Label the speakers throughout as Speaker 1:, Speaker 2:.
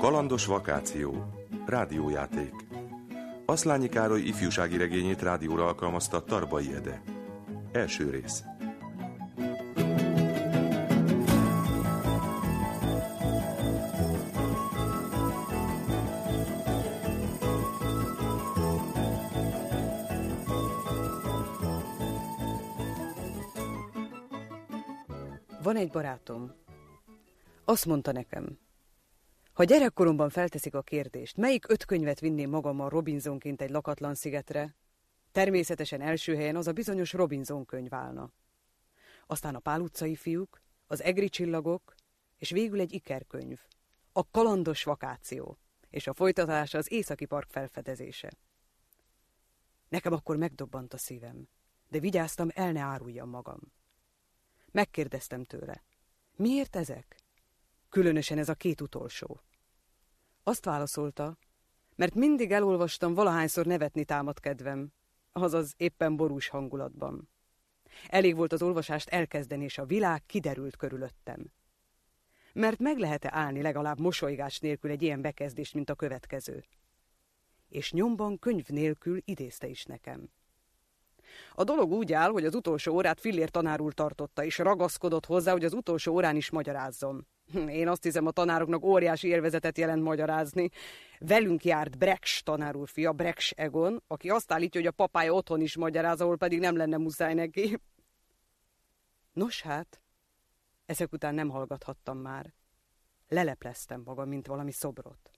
Speaker 1: Kalandos vakáció. Rádiójáték. Aszlányi Károly ifjúsági regényét rádióra alkalmazta Tarbai Ede. Első rész.
Speaker 2: Van egy barátom. Azt mondta nekem, ha gyerekkoromban felteszik a kérdést, melyik 5 könyvet vinném magammal Robinsonként egy lakatlan szigetre, természetesen első helyen az a bizonyos Robinson könyv állna. Aztán a Pál utcai fiúk, az Egri csillagok, és végül egy ikerkönyv, a Kalandos vakáció, és a folytatása az Északi Park felfedezése. Nekem akkor megdobbant a szívem, de vigyáztam, el ne áruljam magam. Megkérdeztem tőle, miért ezek? Különösen ez a 2 utolsó. Azt válaszolta, mert mindig elolvastam, valahányszor nevetni támad kedvem, azaz éppen borús hangulatban. Elég volt az olvasást elkezdeni, és a világ kiderült körülöttem. Mert meg lehet-e állni legalább mosolygás nélkül egy ilyen bekezdést, mint a következő? És nyomban könyv nélkül idézte is nekem. A dolog úgy áll, hogy az utolsó órát Fillér tanár úr tartotta, és ragaszkodott hozzá, hogy az utolsó órán is magyarázzon. Én azt hiszem, a tanároknak óriási élvezetet jelent magyarázni. Velünk járt Breks tanár úr fia, Breks Egon, aki azt állítja, hogy a papája otthon is magyaráz, ahol pedig nem lenne muszáj neki. Nos hát, ezek után nem hallgathattam már. Lelepleztem magam, mint valami szobrot.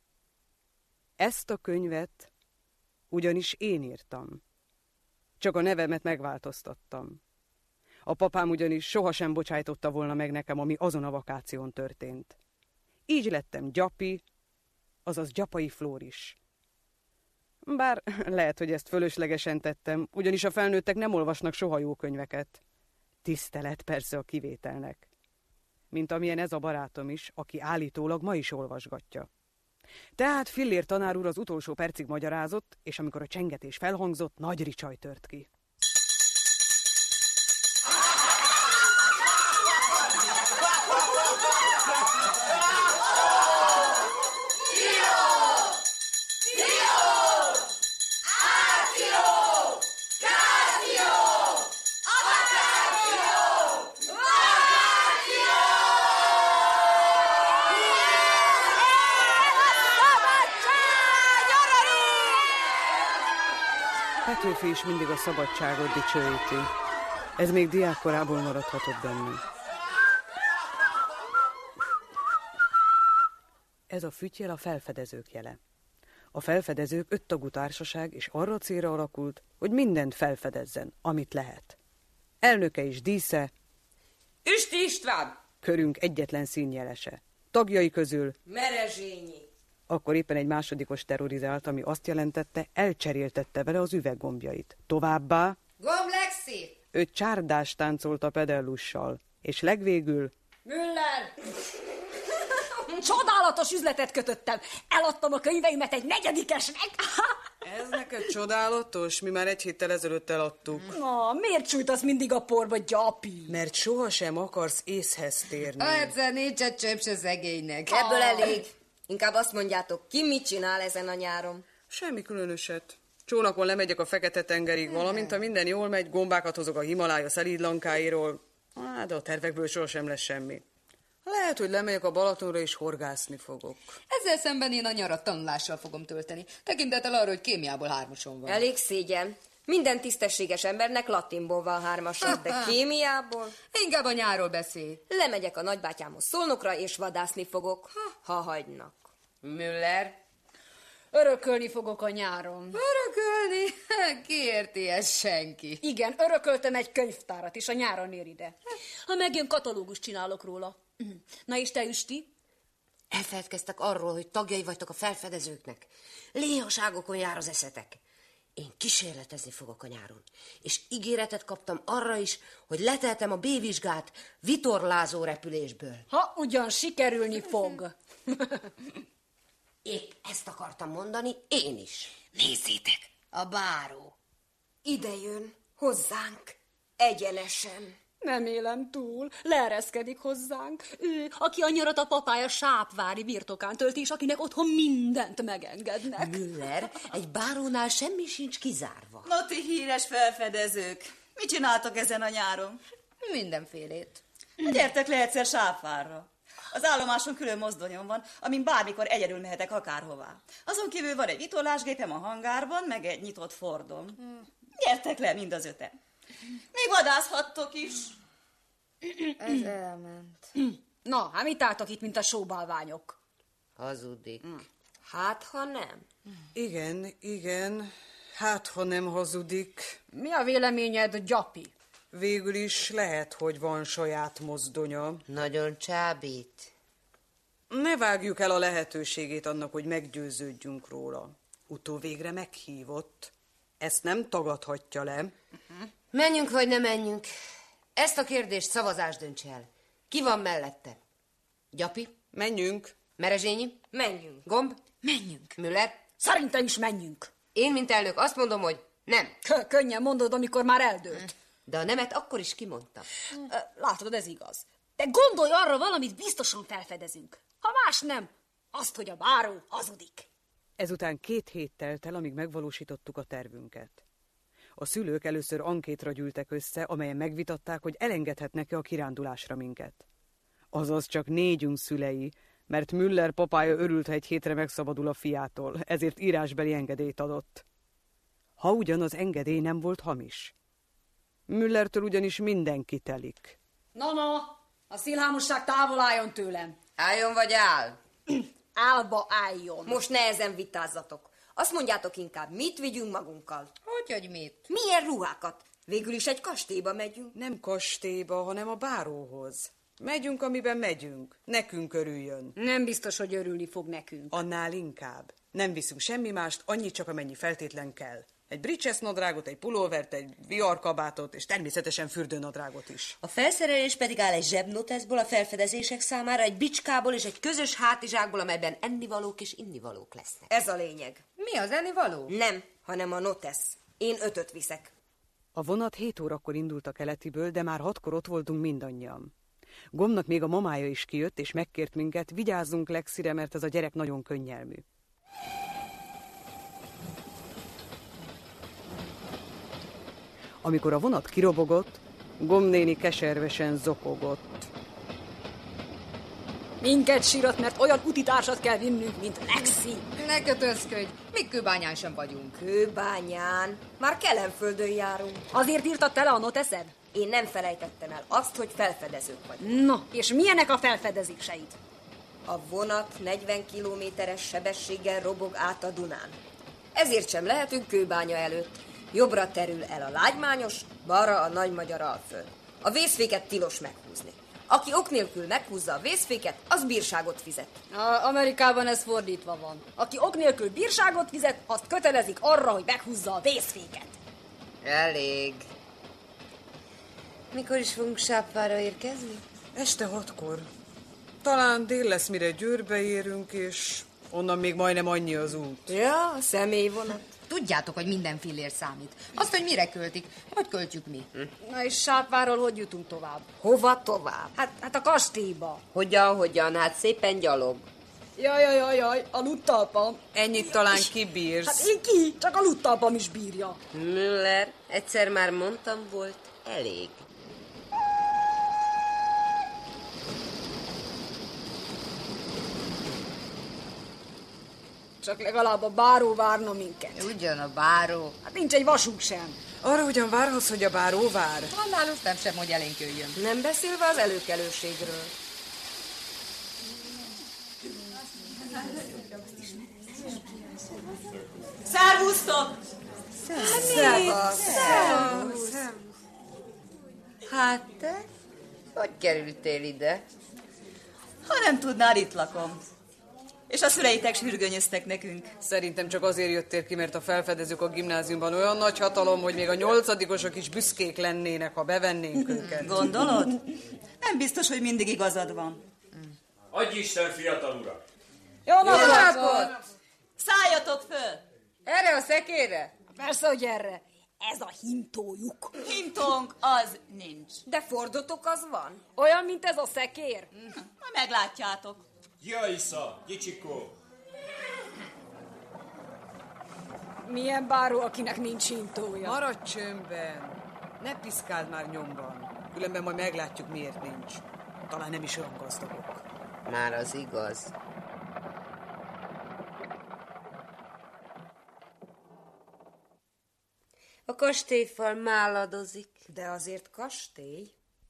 Speaker 2: Ezt a könyvet ugyanis én írtam. Csak a nevemet megváltoztattam. A papám ugyanis sohasem bocsájtotta volna meg nekem, ami azon a vakáción történt. Így lettem Gyapi, azaz Gyapai Flóris. Bár lehet, hogy ezt fölöslegesen tettem, ugyanis a felnőttek nem olvasnak soha jó könyveket. Tisztelet persze a kivételnek. Mint amilyen ez a barátom is, aki állítólag ma is olvasgatja. Tehát Fillér tanár úr az utolsó percig magyarázott, és amikor a csengetés felhangzott, nagy ricsaj tört ki. Petőfi is mindig a szabadságot dicsőíti. Ez még diákkorából maradhatott benni. Ez a füttyel a felfedezők jele. A felfedezők 5 tagú társaság, és arra célra alakult, hogy mindent felfedezzen, amit lehet. Elnöke és dísze
Speaker 3: Üsti István!
Speaker 2: Körünk egyetlen színjelese. Tagjai közül
Speaker 3: Merezsényi!
Speaker 2: Akkor éppen egy másodikos terrorizált, ami azt jelentette, elcseréltette vele az üveggombjait. Továbbá
Speaker 3: Gomlexi!
Speaker 2: ő csárdást táncolt a pedellussal, és legvégül
Speaker 3: Müller!
Speaker 4: Csodálatos üzletet kötöttem! Eladtam a könyveimet egy 4-esnek!
Speaker 2: Ez neked csodálatos? Mi már 1 héttel ezelőtt eladtuk.
Speaker 4: Na, miért csújtasz mindig a porba, Gyapi?
Speaker 2: Mert sohasem akarsz észhez térni.
Speaker 3: Egyszer nincs egy csöp se szegénynek.
Speaker 5: Ebből elég. Inkább azt mondjátok, ki mit csinál ezen a nyáron?
Speaker 2: Semmi különöset. Csónakon lemegyek a Fekete-tengerig, valamint ha minden jól megy, gombákat hozok a Himalája szelídlankáiról. De a tervekből sohasem lesz semmi. Lehet, hogy lemegyek a Balatonra és horgászni fogok.
Speaker 3: Ezzel szemben én a nyarat tanulással fogom tölteni. Tekintettel arra, hogy kémiából 3-asom van.
Speaker 5: Elég szégyen. Minden tisztességes embernek latinból van 3-asa, de kémiából?
Speaker 3: Inkább a nyárról beszélj.
Speaker 5: Lemegyek a nagybátyámhoz Szolnokra, és vadászni fogok, ha hagynak.
Speaker 3: Müller?
Speaker 4: Örökölni fogok a nyáron.
Speaker 3: Örökölni? Ki érti ezt? Senki.
Speaker 4: Igen, örököltem egy könyvtárat, és a nyáron ér ide.
Speaker 6: Ha megjön, katalógust csinálok róla. Na és te, Üsti?
Speaker 7: Elfeledkeztek arról, hogy tagjai vagytok a felfedezőknek. Léhaságokon jár az eszetek. Én kísérletezni fogok a nyáron, és ígéretet kaptam arra is, hogy leteltem a B-vizsgát vitorlázó repülésből.
Speaker 4: Ha ugyan sikerülni fog.
Speaker 7: Épp ezt akartam mondani, én is. Nézzétek, a báró.
Speaker 5: Ide jön, hozzánk, egyenesen.
Speaker 6: Nem élem túl, leereszkedik hozzánk. Ő, aki a nyarat a papája sápvári birtokán tölti, és akinek otthon mindent megengednek.
Speaker 7: Müller, egy bárónál semmi sincs kizárva.
Speaker 8: No, ti híres felfedezők, mit csináltok ezen a nyáron?
Speaker 3: Mindenfélét.
Speaker 8: Gyertek le egyszer Sápvárra. Az állomáson külön mozdonyom van, amin bármikor egyedül mehetek akárhová. Azon kívül van egy vitolásgépem a hangárban, meg egy nyitott Fordom. Gyertek le mind az öten. Még vadászhattok is.
Speaker 3: Ez elment.
Speaker 6: Na, hát mit álltok itt, mint a sóbálványok?
Speaker 7: Hazudik. Hát, ha nem.
Speaker 2: Igen, hát ha nem hazudik.
Speaker 6: Mi a véleményed, Gyapi?
Speaker 2: Végül is lehet, hogy van saját mozdonya.
Speaker 7: Nagyon csábít.
Speaker 2: Ne vágjuk el a lehetőségét annak, hogy meggyőződjünk róla. Utóvégre meghívott. Ezt nem tagadhatja le.
Speaker 7: Menjünk vagy ne menjünk. Ezt a kérdést szavazás döntse el. Ki van mellette? Gyapi?
Speaker 2: Menjünk.
Speaker 7: Merezsényi?
Speaker 5: Menjünk.
Speaker 7: Gomb?
Speaker 6: Menjünk.
Speaker 7: Müller?
Speaker 6: Szerintem is menjünk.
Speaker 7: Én, mint elnök, azt mondom, hogy nem.
Speaker 6: Könnyen mondod, amikor már eldőlt.
Speaker 7: De a nemet akkor is kimondtam.
Speaker 6: Látod, ez igaz. De gondolj arra, valamit biztosan felfedezünk. Ha más nem, azt, hogy a báró hazudik.
Speaker 2: Ezután 2 hét telt el, amíg megvalósítottuk a tervünket. A szülők először ankétra gyűltek össze, amelyen megvitatták, hogy elengedhetnek-e a kirándulásra minket. Azaz csak 4 szülei, mert Müller papája örült, ha egy hétre megszabadul a fiától, ezért írásbeli engedélyt adott. Ha ugyan az engedély nem volt hamis. Müllertől ugyanis mindenki telik.
Speaker 6: Na, a szilhámosság távol álljon tőlem.
Speaker 7: Álljon vagy áll?
Speaker 6: Álba álljon.
Speaker 5: Most nehezen vitázzatok. Azt mondjátok inkább, mit vigyünk magunkkal?
Speaker 3: Hogy mit?
Speaker 5: Milyen ruhákat? Végül is egy kastélyba megyünk.
Speaker 2: Nem kastélyba, hanem a báróhoz. Megyünk, amiben megyünk. Nekünk örüljön.
Speaker 6: Nem biztos, hogy örülni fog nekünk.
Speaker 2: Annál inkább. Nem viszünk semmi mást, annyit csak amennyi feltétlen kell. Egy bridges nadrágot, egy pulóvert, egy viharkabátot, és természetesen fürdőnadrágot is.
Speaker 7: A felszerelés pedig áll egy zsebnoteszból a felfedezések számára, egy bicskából és egy közös hátizsákból, amelyben ennivalók és innivalók lesznek.
Speaker 5: Ez a lényeg.
Speaker 3: Mi az ennivaló?
Speaker 5: Nem, hanem a notesz. Én 5 viszek.
Speaker 2: A vonat 7 órakor indult a Keletiből, de már 6-kor ott voltunk mindannyian. Gombnak még a mamája is kijött, és megkért minket, vigyázzunk Lexire, mert ez a gyerek nagyon könnyelmű. Amikor a vonat kirobogott, Gomb néni keservesen zokogott.
Speaker 6: Minket sírat, mert olyan utitársat kell vinnünk, mint Lexi.
Speaker 3: Ne kötözködj, mi Kőbányán sem vagyunk.
Speaker 5: Kőbányán. Már Kelenföldön járunk.
Speaker 6: Azért írtatta le a noteszed?
Speaker 5: Én nem felejtettem el azt, hogy felfedezők vagyunk.
Speaker 6: Na, és milyenek a felfedezéseid?
Speaker 5: A vonat 40 kilométeres sebességgel robog át a Dunán. Ezért sem lehetünk Kőbánya előtt. Jobbra terül el a Lágymányos, balra a Nagymagyar Alföld. A vészféket tilos meghúzni. Aki ok nélkül meghúzza a vészféket, az bírságot fizet.
Speaker 6: Amerikában ez fordítva van. Aki ok nélkül bírságot fizet, azt kötelezik arra, hogy meghúzza a vészféket.
Speaker 7: Elég. Mikor is fogunk Sápvárra érkezni?
Speaker 2: Este 6-kor. Talán dél lesz, mire Győrbe érünk, és onnan még majdnem annyi az út.
Speaker 5: Ja, a személyvonat.
Speaker 3: Tudjátok, hogy minden fillér számít. Azt, hogy mire költik, hogy költjük mi.
Speaker 6: Na és Sápvárról hogy jutunk tovább?
Speaker 5: Hova tovább?
Speaker 6: Hát a kastélyba.
Speaker 7: Hogyan? Hát szépen gyalog.
Speaker 6: Jaj, a luttalpam.
Speaker 2: Ennyit talán kibírsz.
Speaker 6: Hát én ki? Csak a luttalpam is bírja.
Speaker 7: Müller, egyszer már mondtam, volt elég.
Speaker 6: Csak legalább a báró várna minket.
Speaker 3: Ugyan a báró.
Speaker 6: Hát nincs egy vasunk sem.
Speaker 2: Arra ugyan várhatsz, hogy a báró vár.
Speaker 3: Annál nem sem, hogy elénk jöjjön.
Speaker 5: Nem beszélve az előkelőségről.
Speaker 8: Szervusztok!
Speaker 7: Szervusz! Hát te? Hogy kerültél ide?
Speaker 8: Ha nem tudnál, itt lakom. És a szüleitek sürgönyöztek nekünk.
Speaker 2: Szerintem csak azért jöttél ki, mert a felfedezők a gimnáziumban olyan nagy hatalom, hogy még a 8-osok is büszkék lennének, ha bevennénk őket.
Speaker 8: Gondolod? Nem biztos, hogy mindig igazad van.
Speaker 9: Adj Isten, fiatal urak!
Speaker 6: Jó napot!
Speaker 8: Szálljatok föl!
Speaker 7: Erre a szekérre?
Speaker 6: Persze, hogy erre.
Speaker 4: ez a hintójuk.
Speaker 8: Hintónk az nincs.
Speaker 5: De Fordotok az van.
Speaker 6: Olyan, mint ez a szekér?
Speaker 8: Ha meglátjátok.
Speaker 9: Jajsza, Gicsikó!
Speaker 6: Milyen báró, akinek nincs hintója?
Speaker 2: Maradj csöndben! Ne piszkáld már nyomban. Különben majd meglátjuk, miért nincs. Talán nem is olyan gazdagok.
Speaker 7: Már az igaz. A kastélyfal máladozik.
Speaker 5: De azért kastély.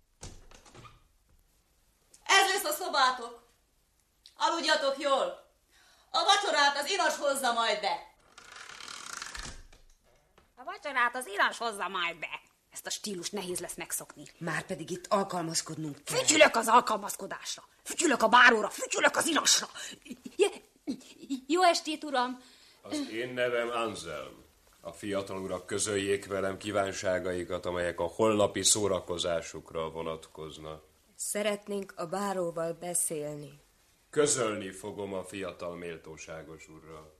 Speaker 8: Ez lesz a szobátok. Aludjatok jól. A vacsorát az Inas hozza majd be.
Speaker 4: A vacsorát az Inas hozza majd be. Ezt a stílus nehéz lesz megszokni.
Speaker 7: Márpedig itt alkalmazkodnunk kell.
Speaker 4: Fütyülök az alkalmazkodásra. Fütyülök a báróra. Fütyülök az Inasra. Jó estét, uram.
Speaker 9: Az én nevem Anselm. A fiatal urak közöljék velem kívánságaikat, amelyek a holnapi szórakozásukra vonatkoznak.
Speaker 5: Szeretnénk a báróval beszélni.
Speaker 9: Közölni fogom a fiatal méltóságos urral.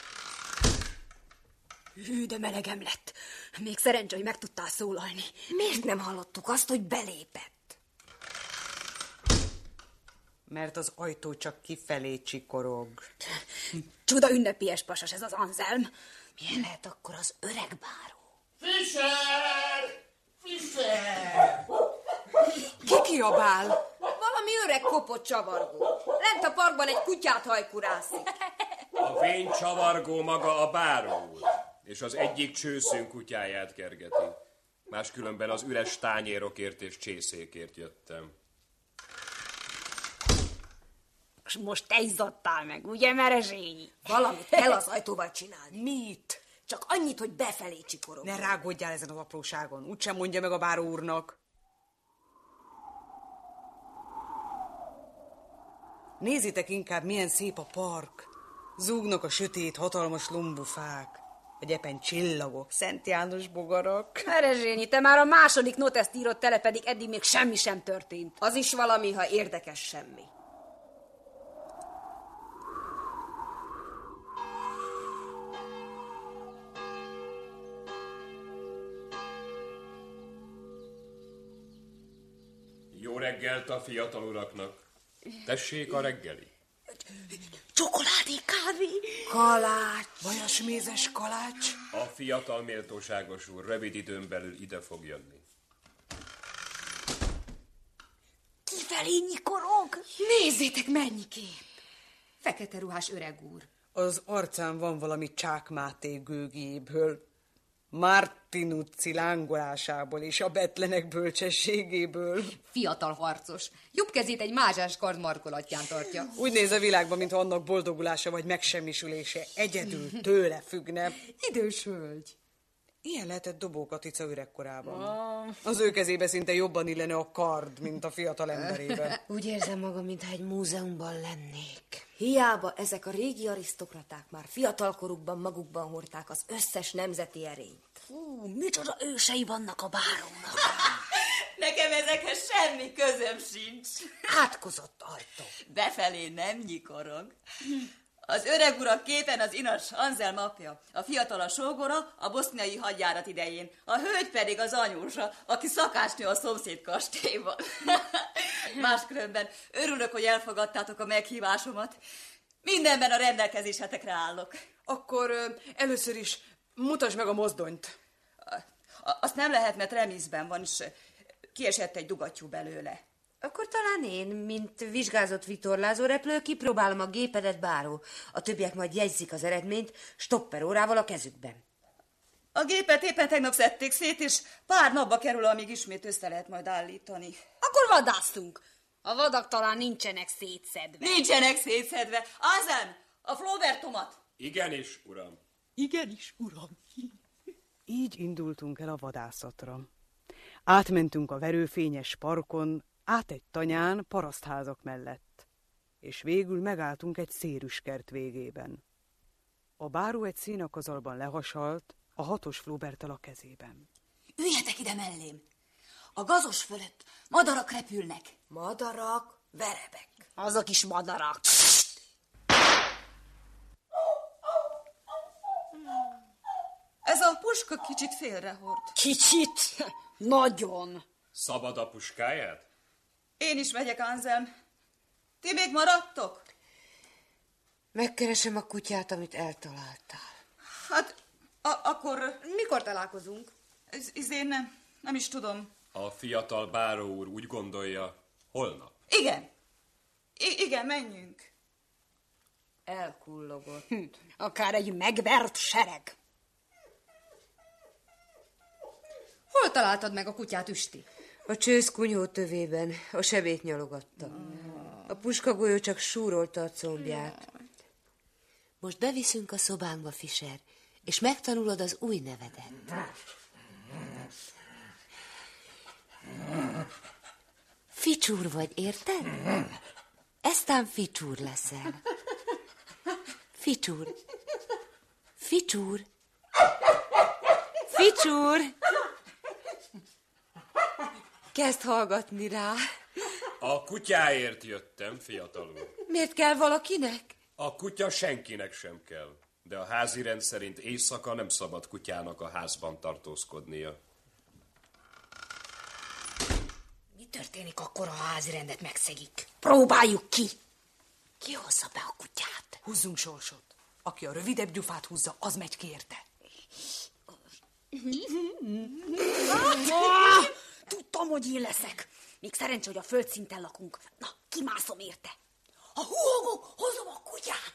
Speaker 4: Hű, de melegem lett. Még szerencsé, hogy meg tudtál szólalni.
Speaker 5: Miért nem hallottuk azt, hogy belépett?
Speaker 2: Mert az ajtó csak kifelé csikorog.
Speaker 4: Csuda ünnepélyes pasas ez az Anselm. Milyen lehet akkor az öreg báró?
Speaker 10: Fischer! Fischer!
Speaker 2: Ki kiabál?
Speaker 5: Valami öreg kopott csavargó. Lent a parkban egy kutyát hajkurászik.
Speaker 9: A vén csavargó maga a báró úr, és az egyik csőszünk kutyáját kergeti. Máskülönben az üres tányérokért és csészékért jöttem.
Speaker 4: Most te izzadtál meg, ugye, Merezsényi?
Speaker 5: Valamit kell az ajtóval csinálni.
Speaker 2: Mit?
Speaker 5: Csak annyit, hogy befelé csikorog.
Speaker 2: Ne rágódjál ezen az apróságon. Úgysem mondja meg a báró úrnak. Nézzétek inkább, milyen szép a park. Zúgnak a sötét, hatalmas lombufák. A gyepen csillagok, Szent János bogarak.
Speaker 4: Merezsényi, te már a második noteszt írod tele, pedig eddig még semmi sem történt.
Speaker 5: Az is valami, ha érdekes semmi.
Speaker 9: Jó reggelt a fiatal uraknak. Tessék a reggeli.
Speaker 4: Csokoládé, kávé.
Speaker 5: Kalács.
Speaker 2: Vajasmézes kalács.
Speaker 9: A fiatal méltóságos úr rövid időn belül ide fog jönni.
Speaker 4: Kifelé nyikorog.
Speaker 3: Nézzétek, mennyi kép! Fekete ruhás öreg úr.
Speaker 2: Az arcán van valami Csák Máté gőgéből, Martinucci lángolásából és a betlenek bölcsességéből.
Speaker 3: Fiatal harcos. Jobb kezét egy mázsás kard markolatján tartja.
Speaker 2: Úgy néz a világban, mintha annak boldogulása vagy megsemmisülése egyedül tőle függne.
Speaker 3: Idős hölgy.
Speaker 2: Ilyen lehetett Dobó Katica öregkorában. Az ő kezébe szinte jobban illene a kard, mint a fiatal emberébe.
Speaker 7: Úgy érzem magam, mintha egy múzeumban lennék.
Speaker 5: Hiába ezek a régi arisztokraták már fiatalkorukban magukban hordták az összes nemzeti erényt.
Speaker 4: Fú, micsoda ősei vannak a bárónak.
Speaker 8: Nekem ezekhez semmi közöm sincs.
Speaker 7: Átkozott ajtó.
Speaker 8: Befelé nem nyikorog. Az öreg urak képen az Inas Anselm apja, a fiatal a sógora a boszniai hadjárat idején, a hölgy pedig az anyósa, aki szakácsnő a szomszéd kastélyban. Máskülönben örülök, hogy elfogadtátok a meghívásomat. Mindenben a rendelkezésetekre állok.
Speaker 2: Akkor először is mutasd meg a mozdonyt.
Speaker 8: Azt nem lehet, mert remízben van, és kiesett egy dugattyú belőle.
Speaker 7: Akkor talán én, mint vizsgázott vitorlázó repülő, kipróbálom a gépedet, báró. A többiek majd jegyzik az eredményt stopperórával a kezükben.
Speaker 8: A gépet éppen tegnap szedték szét, és pár napba kerül, amíg ismét össze lehet majd állítani.
Speaker 4: Akkor vadásztunk. A vadak talán nincsenek szétszedve.
Speaker 8: Nincsenek szétszedve. Anselm, a Flaubertomat.
Speaker 9: Igenis, uram.
Speaker 2: Igenis, uram. Így indultunk el a vadászatra. Átmentünk a verőfényes parkon, át egy tanyán parasztházak mellett, és végül megálltunk egy szérüskert végében. A báró egy szénakazalban lehasalt, a 6-os Flauberttel a kezében.
Speaker 8: Üljetek ide mellém. A gazos fölött madarak repülnek.
Speaker 5: Madarak, verebek.
Speaker 4: Azok is madarak.
Speaker 8: Ez a puska kicsit félrehord.
Speaker 6: Kicsit? Nagyon.
Speaker 9: Szabad a puskáját?
Speaker 8: Én is megyek, Anselm. Ti még maradtok?
Speaker 7: Megkeresem a kutyát, amit eltaláltál.
Speaker 8: Hát, akkor...
Speaker 5: Mikor találkozunk?
Speaker 8: Én nem is tudom.
Speaker 9: A fiatal báró úr úgy gondolja, holnap.
Speaker 8: Igen. Igen, menjünk.
Speaker 5: Elkullogott.
Speaker 6: Akár egy megvert sereg.
Speaker 3: Hol találtad meg a kutyát, Üsti?
Speaker 7: A csősz kunyhó tövében a sebét nyalogatta. A puskagolyó csak súrolta a combját. Most beviszünk a szobánkba, Fischer, és megtanulod az új nevedet. Ficsúr vagy, érted? Eztán Ficsúr leszel. Ficsúr. Ficsúr. Ficsúr. Kezd hallgatni rá.
Speaker 9: A kutyáért jöttem, fiatal úr.
Speaker 7: Miért kell valakinek?
Speaker 9: A kutya senkinek sem kell, de a házi rend szerint éjszaka nem szabad kutyának a házban tartózkodnia.
Speaker 6: Mi történik akkor, ha a házirendet megszegik? Próbáljuk ki! Ki hozza be a kutyát?
Speaker 2: Húzzunk sorsot. Aki a rövidebb gyufát húzza, az megy ki érte.
Speaker 6: Tudtam, hogy én leszek. Még szerencsé, hogy a földszinten lakunk. Na, kimászom érte. A húgó, hozom a kutyát.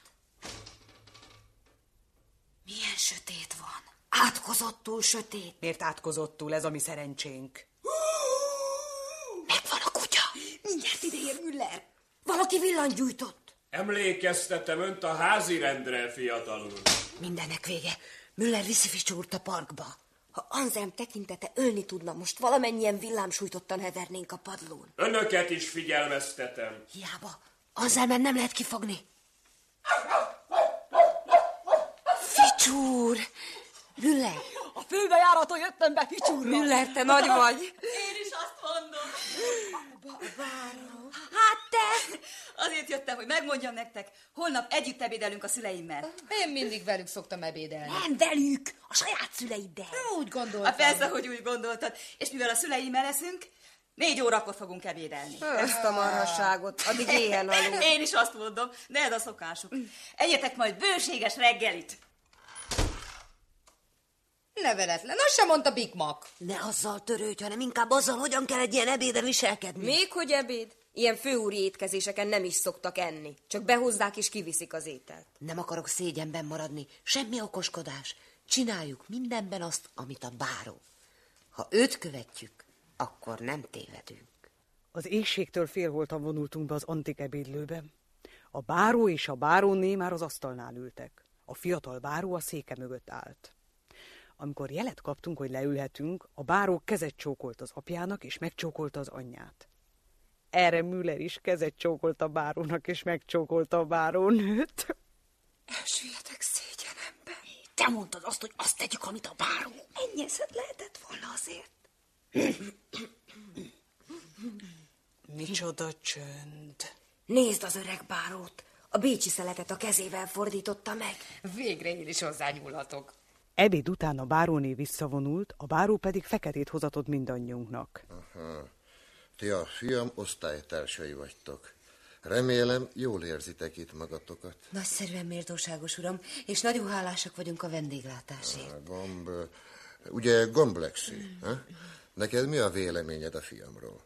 Speaker 6: Milyen sötét van. Átkozottul sötét.
Speaker 2: Miért átkozottul? Ez a mi szerencsénk.
Speaker 6: Megvan a kutya. Mindjárt ideér Müller. Valaki villant gyújtott.
Speaker 9: Emlékeztetem önt a házi rendre, fiatal úr.
Speaker 7: Mindennek vége. Müller viszi Ficsúrt a parkba.
Speaker 5: Ha Anselm tekintete ölni tudna, most valamennyien villámsújtottan hevernénk a padlón.
Speaker 9: Önöket is figyelmeztetem.
Speaker 7: Hiába. Anselmen nem lehet kifogni. Ficsúr! Müller!
Speaker 6: A főbejáraton jöttem be Ficsúrra.
Speaker 7: Müller, te nagy vagy.
Speaker 8: Én is azt mondom.
Speaker 5: Báró.
Speaker 8: Hát te! Azért jöttem, hogy megmondjam nektek, holnap együtt ebédelünk a szüleimmel.
Speaker 3: Én mindig velük szoktam ebédelni.
Speaker 6: Nem velük, a saját szüleiddel.
Speaker 3: Úgy gondoltam.
Speaker 8: Hát persze, hogy úgy gondoltad. És mivel a szüleimmel leszünk, 4 órakor fogunk ebédelni.
Speaker 5: Ezt a marhasságot, addig éhen aludunk.
Speaker 8: Én is azt mondom, de ez a szokásuk. Egyetek majd bőséges reggelit.
Speaker 3: Neveletlen, azt sem mondta Big Mac.
Speaker 7: Ne azzal törődj, hanem inkább azzal, hogyan kell egy ilyen ebéden viselkedni.
Speaker 5: Még hogy ebéd? Ilyen főúri étkezéseken nem is szoktak enni. Csak behozzák és kiviszik az ételt.
Speaker 7: Nem akarok szégyenben maradni. Semmi okoskodás. Csináljuk mindenben azt, amit a báró. Ha őt követjük, akkor nem tévedünk.
Speaker 2: Az éhségtől félholtan vonultunk be az antik ebédlőbe. A báró és a báróné már az asztalnál ültek. A fiatal báró a széke mögött állt. Amikor jelet kaptunk, hogy leülhetünk, a báró kezet csókolt az apjának, és megcsókolta az anyját. Erre Müller is kezet csókolt a bárónak, és megcsókolta a bárónőt.
Speaker 6: Elsüllyedek szégyenemben. Te mondtad azt, hogy azt tegyük, amit a báró.
Speaker 5: Ennyi eszed lehetett volna azért.
Speaker 2: Micsoda csönd.
Speaker 5: Nézd az öreg bárót. A bécsi szeletet a kezével fordította meg.
Speaker 3: Végre én is hozzányúlhatok.
Speaker 2: Ebéd után a báróné visszavonult, a báró pedig feketét hozatott mindannyiunknak.
Speaker 11: Aha. Ti a fiam osztálytársai vagytok. Remélem, jól érzitek itt magatokat.
Speaker 7: Nagyszerűen méltóságos uram, és nagyon hálásak vagyunk a vendéglátásért.
Speaker 11: Ugye Gomblexi? Neked mi a véleményed a fiamról?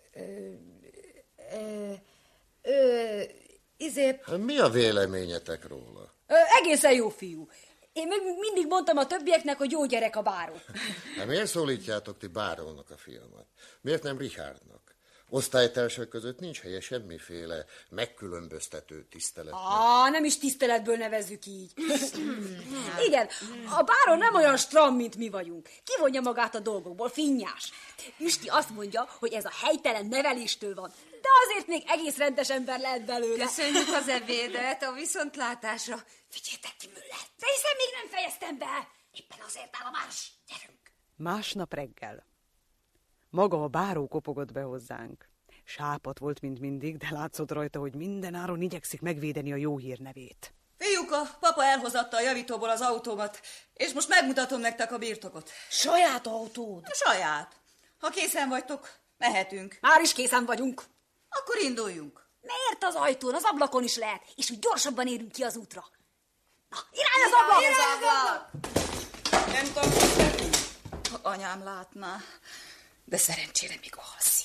Speaker 11: Mi a véleményetek róla?
Speaker 6: Egészen jó fiú. Én meg mindig mondtam a többieknek, hogy jó gyerek a báró.
Speaker 11: Hát miért szólítjátok ti bárónak a fiamat? Miért nem Richardnak? Osztálytársak között nincs helye semmiféle megkülönböztető tiszteletnek.
Speaker 6: Nem is tiszteletből nevezzük így. Igen, a báró nem olyan stram, mint mi vagyunk. Kivonja magát a dolgokból, finnyás. Üsti azt mondja, hogy ez a helytelen neveléstől van. De azért még egész rendes ember lehet belőle.
Speaker 7: Köszönjük az ebédet, a viszontlátásra. Figyeljetek ki, Müller!
Speaker 6: De hiszen még nem fejeztem be. Éppen azért áll a márs. Gyerünk!
Speaker 2: Másnap reggel. Maga a báró kopogott be hozzánk. Sápat volt, mint mindig, de látszott rajta, hogy mindenáron igyekszik megvédeni a jó hír nevét.
Speaker 8: Fiúk, Anyuka, papa elhozatta a javítóból az autómat, és most megmutatom nektek a birtokot.
Speaker 6: Saját autód?
Speaker 8: Saját. Ha készen vagytok, mehetünk.
Speaker 6: Már is készen vagyunk.
Speaker 8: Akkor induljunk.
Speaker 6: Miért az ajtón? Az ablakon is lehet, és úgy gyorsabban érünk ki az útra. Na, irány az ablak!
Speaker 5: Irány az ablak!
Speaker 8: Nem tudom, ha anyám látná, de szerencsére még alszik.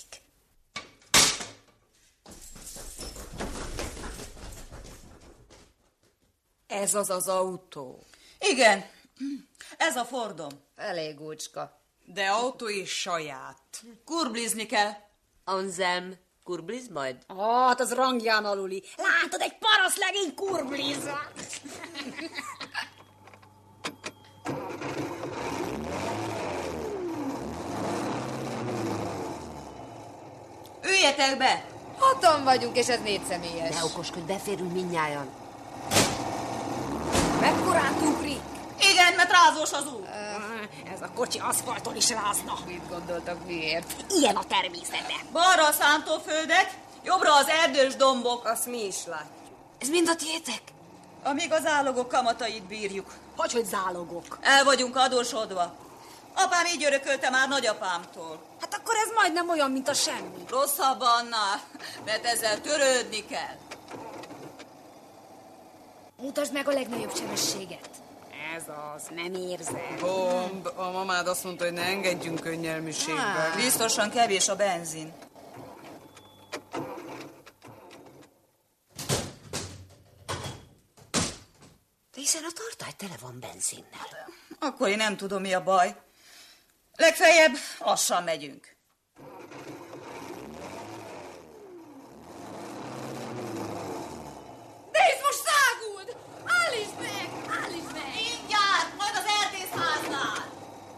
Speaker 2: Ez az az autó.
Speaker 8: Igen, ez a Fordom.
Speaker 5: Elég úcska.
Speaker 2: De autó is saját.
Speaker 8: Kurblizni kell.
Speaker 7: Anselm, kurbliz majd?
Speaker 6: Hát az rangján aluli. Látod, egy paraszlegény kurblizza.
Speaker 8: Üljetek be!
Speaker 3: 6-an vagyunk, és ez 4 személyes.
Speaker 7: Ne okoskodj, beférünk mindnyájan.
Speaker 6: Mekkorát ugrik?
Speaker 8: Igen, mert rázós az út.
Speaker 6: Ez a kocsi aszfalton is rázna.
Speaker 3: Mit gondoltak, miért?
Speaker 6: Ilyen a természete.
Speaker 8: Balra a szántóföldek, jobbra az erdős dombok.
Speaker 5: Azt mi is látjuk.
Speaker 7: Ez mind a tiétek?
Speaker 8: Amíg az állogok kamatait bírjuk.
Speaker 6: Hogy zálogok?
Speaker 8: El vagyunk adósodva. Apám így örökölte már nagyapámtól.
Speaker 6: Hát akkor ez majdnem olyan, mint a semmi.
Speaker 8: Rosszabb annál, mert ezzel törődni kell.
Speaker 4: Mutasd meg a legnagyobb sebességet.
Speaker 6: Ez az, nem érzed.
Speaker 2: Bomb, a mamád azt mondta, hogy ne engedjünk könnyelműségbe.
Speaker 8: Biztosan kevés a benzin.
Speaker 7: De hiszen a tartály tele van benzinnel.
Speaker 8: Akkor én nem tudom, mi a baj. Legfeljebb lassan megyünk.
Speaker 4: Nézd, most száguld! Állítsd meg! Állítsd meg!
Speaker 8: Mindjárt, majd az erdészháznál!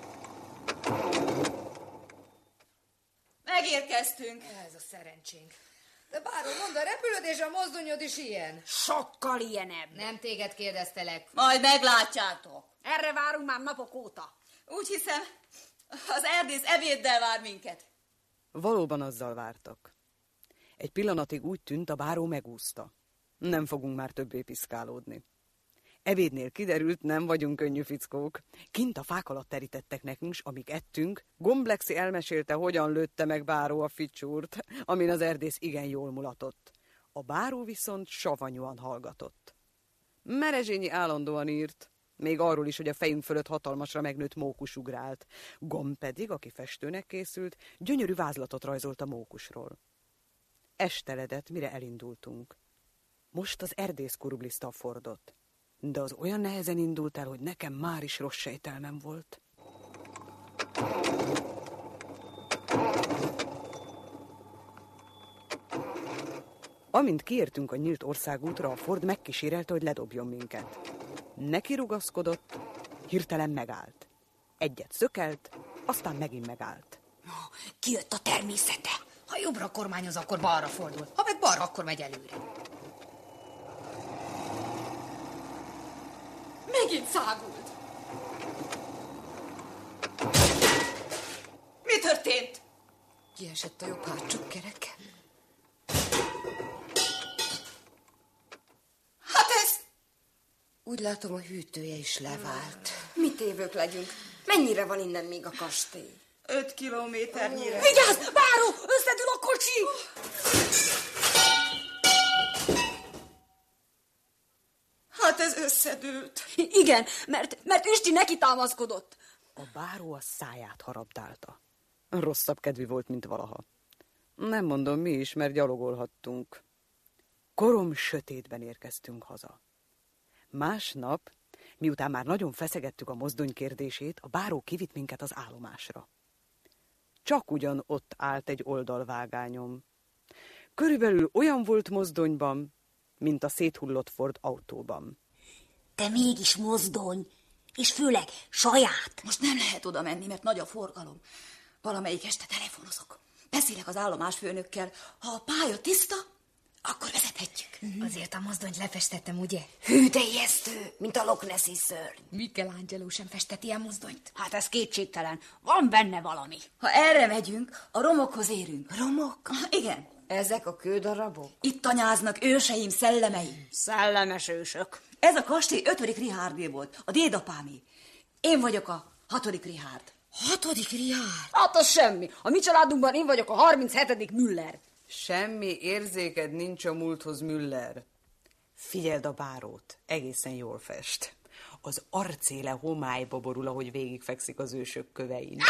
Speaker 8: Megérkeztünk.
Speaker 3: Ez a szerencsénk. De báró, mondd, a repülőd és a mozdonyod is ilyen.
Speaker 6: Sokkal ilyenebb.
Speaker 3: Nem téged kérdeztelek.
Speaker 8: Majd meglátjátok.
Speaker 6: Erre várunk már napok óta.
Speaker 8: Úgy hiszem, az erdész ebéddel vár minket.
Speaker 2: Valóban azzal vártak. Egy pillanatig úgy tűnt, a báró megúszta. Nem fogunk már többé piszkálódni. Ebédnél kiderült, nem vagyunk könnyű fickók. Kint a fák alatt terítettek nekünk, s amíg ettünk, Gomblexi elmesélte, hogyan lőtte meg báró a ficsúrt, amin az erdész igen jól mulatott. A báró viszont savanyúan hallgatott. Merezsényi állandóan írt, még arról is, hogy a fejünk fölött hatalmasra megnőtt mókus ugrált. Gomb pedig, aki festőnek készült, gyönyörű vázlatot rajzolt a mókusról. Esteledett, mire elindultunk. Most az erdész kurblizta a Fordot. De az olyan nehezen indult el, hogy nekem már is rossz sejtelmem volt. Amint kiértünk a nyílt országútra, a Ford megkísérelte, hogy ledobjon minket. Neki rugaszkodott, hirtelen megállt. Egyet szökelt, aztán megint megállt.
Speaker 6: Kijött a természete.
Speaker 3: Ha jobbra kormányoz, akkor balra fordul. Ha meg balra, akkor megy előre.
Speaker 4: Megint száguld.
Speaker 8: Mi történt?
Speaker 7: Kiesett a jobb hátsó kereke.
Speaker 8: Hát ez...
Speaker 7: Úgy látom, a hűtője is levált.
Speaker 5: Mi tévők legyünk. Mennyire van innen még a kastély?
Speaker 8: 5 kilométernyire.
Speaker 6: Vigyázz, báró! Összedül a kocsi!
Speaker 8: Hát ez összedőlt.
Speaker 6: Igen, mert Üsti neki támaszkodott.
Speaker 2: A báró a száját harabdálta. Rosszabb kedvű volt, mint valaha. Nem mondom mi is, mert gyalogolhattunk. Korom sötétben érkeztünk haza. Másnap, miután már nagyon feszegettük a mozdony kérdését, a báró kivitt minket az állomásra. Csak ugyan ott állt egy oldalvágányom. Körülbelül olyan volt mozdonyban, mint a széthullott Ford autóban.
Speaker 6: De mégis mozdony, és főleg saját.
Speaker 8: Most nem lehet oda menni, mert nagy a forgalom. Valamelyik este telefonozok. Beszélek az állomásfőnökkel. Ha a pálya tiszta, akkor vezethetjük.
Speaker 4: Azért a mozdonyt lefestettem, ugye?
Speaker 6: Hű, de ijesztő, mint a Loch Nessi szörny.
Speaker 4: Michelangelo sem festett ilyen mozdonyt.
Speaker 6: Hát ez kétségtelen. Van benne valami.
Speaker 8: Ha erre megyünk, a romokhoz érünk.
Speaker 7: Romok?
Speaker 8: Igen.
Speaker 5: Ezek a kődarabok?
Speaker 8: Itt tanyáznak őseim, szellemeim.
Speaker 6: Szellemes ősök.
Speaker 8: Ez a kastély 5. Richárdé volt, a dédapámé. Én vagyok a 6. Richárd.
Speaker 7: 6. Richárd?
Speaker 6: Hát az semmi. A mi családunkban én vagyok a 37. Müller.
Speaker 2: Semmi érzéked nincs a múlthoz, Müller. Figyeld a bárót, egészen jól fest. Az arcéle homályba borul, ahogy végigfekszik az ősök kövein.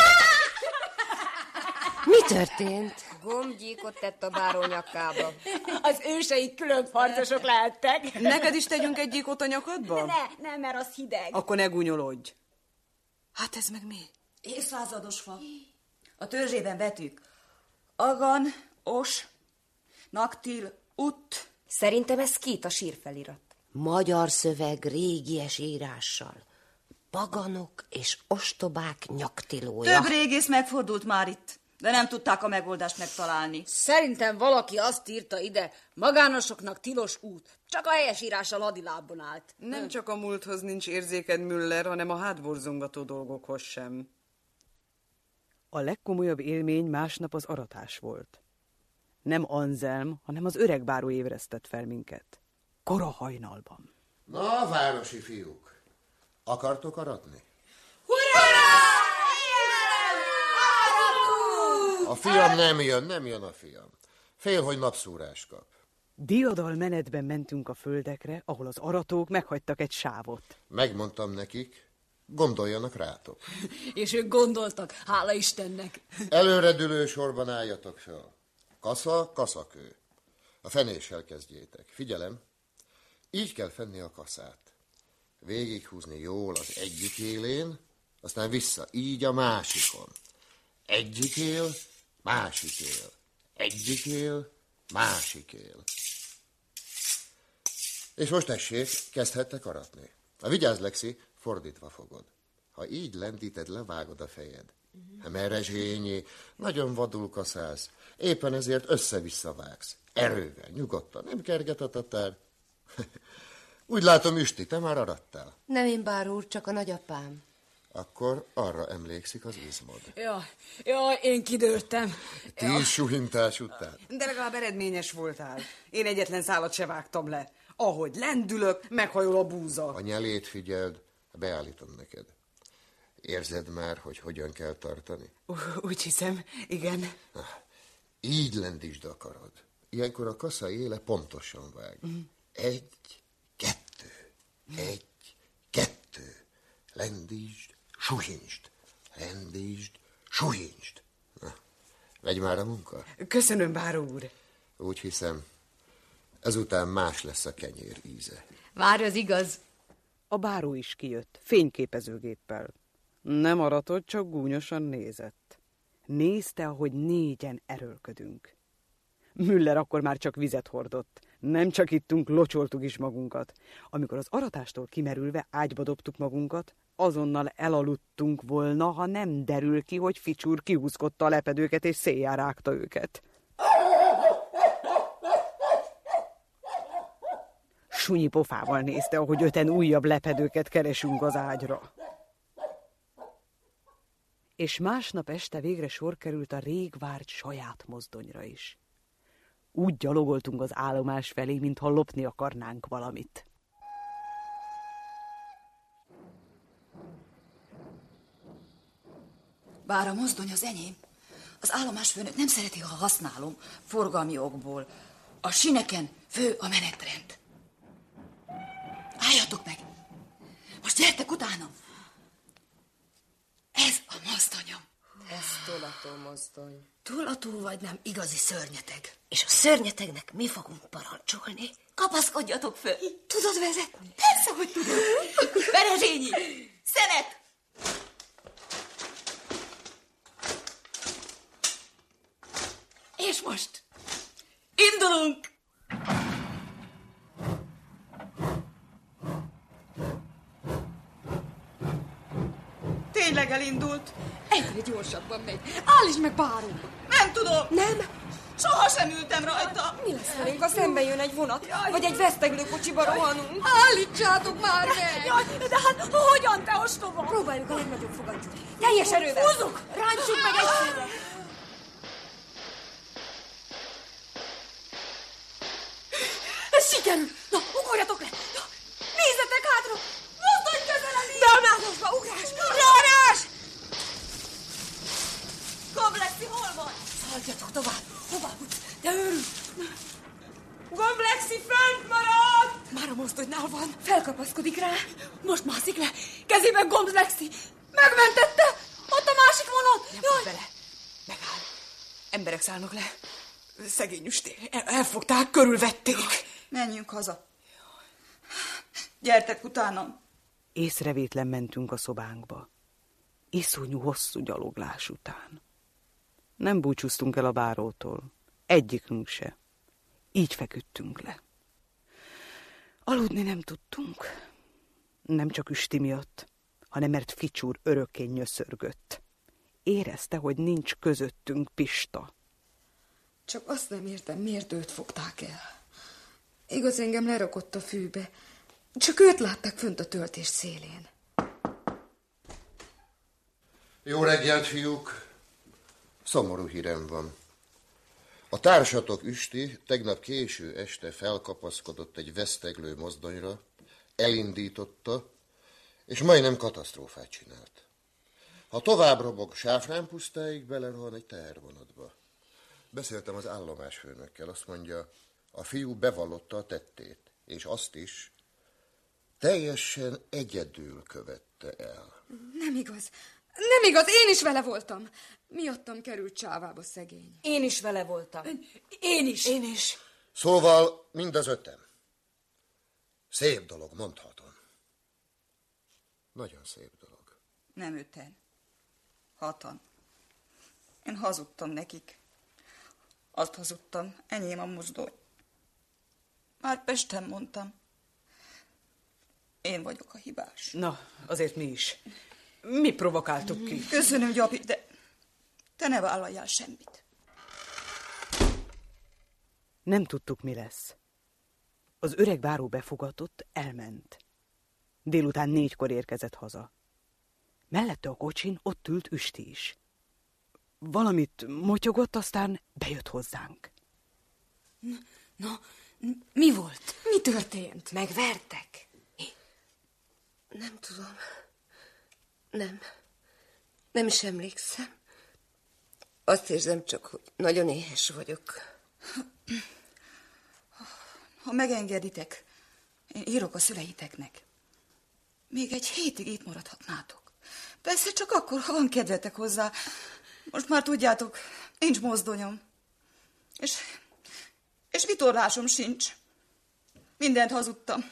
Speaker 7: Mi történt?
Speaker 5: Gombgyíkot tett a báró nyakába.
Speaker 6: Az őseik külön harcosok lehettek.
Speaker 2: Neked is tegyünk egy gyíkot a nyakadba?
Speaker 6: Nem, mert az hideg.
Speaker 2: Akkor ne gúnyolodj. Hát ez meg mi?
Speaker 8: Évszázados fa. A törzsében betűk. Agan, Os, Naktil, Ut.
Speaker 5: Szerintem ez Skít a sírfelirat.
Speaker 7: Magyar szöveg régies írással. Paganok és ostobák nyaktilója.
Speaker 8: Több régész megfordult már itt, de nem tudták a megoldást megtalálni.
Speaker 6: Szerintem valaki azt írta ide, magánosoknak tilos út. Csak a helyes írással hadilábon állt.
Speaker 2: Nem csak a múlthoz nincs érzéked, Müller, hanem a hátborzongató dolgokhoz sem. A legkomolyabb élmény másnap az aratás volt. Nem Anzelm, hanem az öreg báró ébresztett fel minket. Kora hajnalban.
Speaker 11: Na, városi fiúk, akartok aratni? A fiam nem jön a fiam. Fél, hogy napszúrás kap.
Speaker 2: Diadal menetben mentünk a földekre, ahol az aratók meghagytak egy sávot.
Speaker 11: Megmondtam nekik, gondoljanak rátok.
Speaker 6: És ők gondoltak, hála Istennek.
Speaker 11: Előredülő sorban álljatok fel. Kasza, kaszakő. A fenéssel kezdjétek. Figyelem, így kell fenni a kaszát. Végighúzni jól az egyik élén, aztán vissza, így a másikon. Egyik él, másik él. Egyik él, másik él. És most tessék, kezdhettek aratni. Vigyázz, Lexi, fordítva fogod. Ha így lendíted, levágod a fejed. Merre zsényi, nagyon vadul kaszálsz. Éppen ezért össze-vissza vágsz. Erővel, nyugodtan, nem kerget a tatár. Úgy látom, Üsti, te már arattál.
Speaker 7: Nem én, báró úr, csak a nagyapám.
Speaker 11: Akkor arra emlékszik az izmod.
Speaker 6: Ja, én kidőltem.
Speaker 11: 10 suhintás után.
Speaker 2: De legalább eredményes voltál. Én egyetlen szálat se vágtam le. Ahogy lendülök, meghajol a búza.
Speaker 11: A nyelét figyeld, beállítom neked. Érzed már, hogy hogyan kell tartani?
Speaker 2: Úgy hiszem, igen.
Speaker 11: Így lendítsd a karod. Ilyenkor a kasza éle pontosan vág. 1, 2, 1, 2. Lendítsd, suhintsd. Lendítsd, suhintsd. Megy már a munka?
Speaker 2: Köszönöm, báró úr.
Speaker 11: Úgy hiszem, ezután más lesz a kenyér íze.
Speaker 7: Várj, az igaz.
Speaker 2: A báró is kijött, fényképezőgéppel. Nem aratott, csak gúnyosan nézett. Nézte, ahogy 4-en erőlködünk. Müller akkor már csak vizet hordott. Nem csak ittunk, locsoltuk is magunkat. Amikor az aratástól kimerülve ágyba dobtuk magunkat, azonnal elaludtunk volna, ha nem derül ki, hogy Ficsúr kihúzkodta a lepedőket és széjjel rágta őket. Sunyi pofával nézte, ahogy 5-en újabb lepedőket keresünk az ágyra. És másnap este végre sor került a rég várt saját mozdonyra is. Úgy gyalogoltunk az állomás felé, mintha lopni akarnánk valamit.
Speaker 8: Bár a mozdony az enyém, az állomásfőnök nem szereti, ha használom, forgalmi okból. A sineken fő a menetrend. Álljatok meg! Most gyertek utánam! Ez a mozdonyom.
Speaker 5: Ez tolató mozdony.
Speaker 7: Tolató vagy nem igazi szörnyeteg. És a szörnyetegnek mi fogunk parancsolni?
Speaker 8: Kapaszkodjatok föl!
Speaker 7: Tudod vezetni?
Speaker 8: Persze, hogy tudod! Berezsényi! Szenet! És most indulunk! Tényleg elindult.
Speaker 6: Egyre gyorsabban megy. Állítsd meg, báró!
Speaker 8: Nem tudom.
Speaker 5: Nem?
Speaker 8: Soha sem ültem rajta.
Speaker 5: Mi lesz velünk, ha szembe jön egy vonat? Vagy egy veszteglő kocsiba rohanunk?
Speaker 6: Állítsátok már meg! Jaj, de hát hogyan, te ostoba?
Speaker 5: Próbáljuk a legnagyobb fogantyút. Teljes erővel.
Speaker 6: Húzzuk!
Speaker 5: Rántsuk meg egyszerre.
Speaker 6: Gyerünk! Na, ugorjatok le! Na, nézzetek hátra! Mozdony közelebb! Dalmátosba, ugrás! Ugrás!
Speaker 8: Komplexi, hol van?
Speaker 6: Szaladjatok tovább! Hova? De őrült! Gomblexi fent maradt! Már a mozdonynál van. Felkapaszkodik rá. Most mászik le. Kezében Gomblexi. Megmentette! Ott a másik vonat! Nem fog bele. Megáll. Emberek szállnak le. Szegény üsté. Elfogták, körülvették.
Speaker 8: Menjünk haza. Gyertek utánam.
Speaker 2: Észrevétlen mentünk a szobánkba. Iszonyú hosszú gyaloglás után. Nem búcsúztunk el a bárótól. Egyikünk se. Így feküdtünk le. Aludni nem tudtunk. Nem csak Üsti miatt, hanem mert Ficsúr örökké nyöszörgött. Érezte, hogy nincs közöttünk Pista.
Speaker 3: Csak azt nem értem, miért őt fogták el. Igaz, engem lerakott a fűbe. Csak őt látták fönt a töltés szélén.
Speaker 11: Jó reggelt, fiúk! Szomorú hírem van. A társatok Üsti tegnap késő este felkapaszkodott egy veszteglő mozdonyra, elindította, és majdnem katasztrófát csinált. Ha tovább robog Sáfránpusztáig, belerohan egy tehervonatba. Beszéltem az állomásfőnökkel, azt mondja, a fiú bevallotta a tettét, és azt is teljesen egyedül követte el.
Speaker 3: Nem igaz. Nem igaz, én is vele voltam. Miattam került csávába szegény.
Speaker 6: Én is vele voltam. Én is.
Speaker 11: Szóval mind az öten. Szép dolog, mondhatom. Nagyon szép dolog.
Speaker 8: Nem 5-en. 6-an. Én hazudtam nekik. Azt hazudtam, enyém a mozdony. Már Pesten mondtam. Én vagyok a hibás.
Speaker 2: Na, azért mi is. Mi provokáltuk ki?
Speaker 8: Köszönöm, Gyapi, de te ne vállaljál semmit.
Speaker 2: Nem tudtuk, mi lesz. Az öreg báró befogadott, elment. Délután 4-kor érkezett haza. Mellette a kocsin ott ült Üsti is. Valamit motyogott, aztán bejött hozzánk.
Speaker 6: Na, mi volt?
Speaker 3: Mi történt?
Speaker 7: Megvertek? Nem tudom. Nem is emlékszem. Azt érzem csak, hogy nagyon éhes vagyok.
Speaker 8: Ha megengeditek, én írok a szüleiteknek. Még egy hétig itt maradhatnátok. Persze csak akkor, ha van kedvetek hozzá. Most már tudjátok, nincs mozdonyom. És vitorlásom sincs. Mindent hazudtam.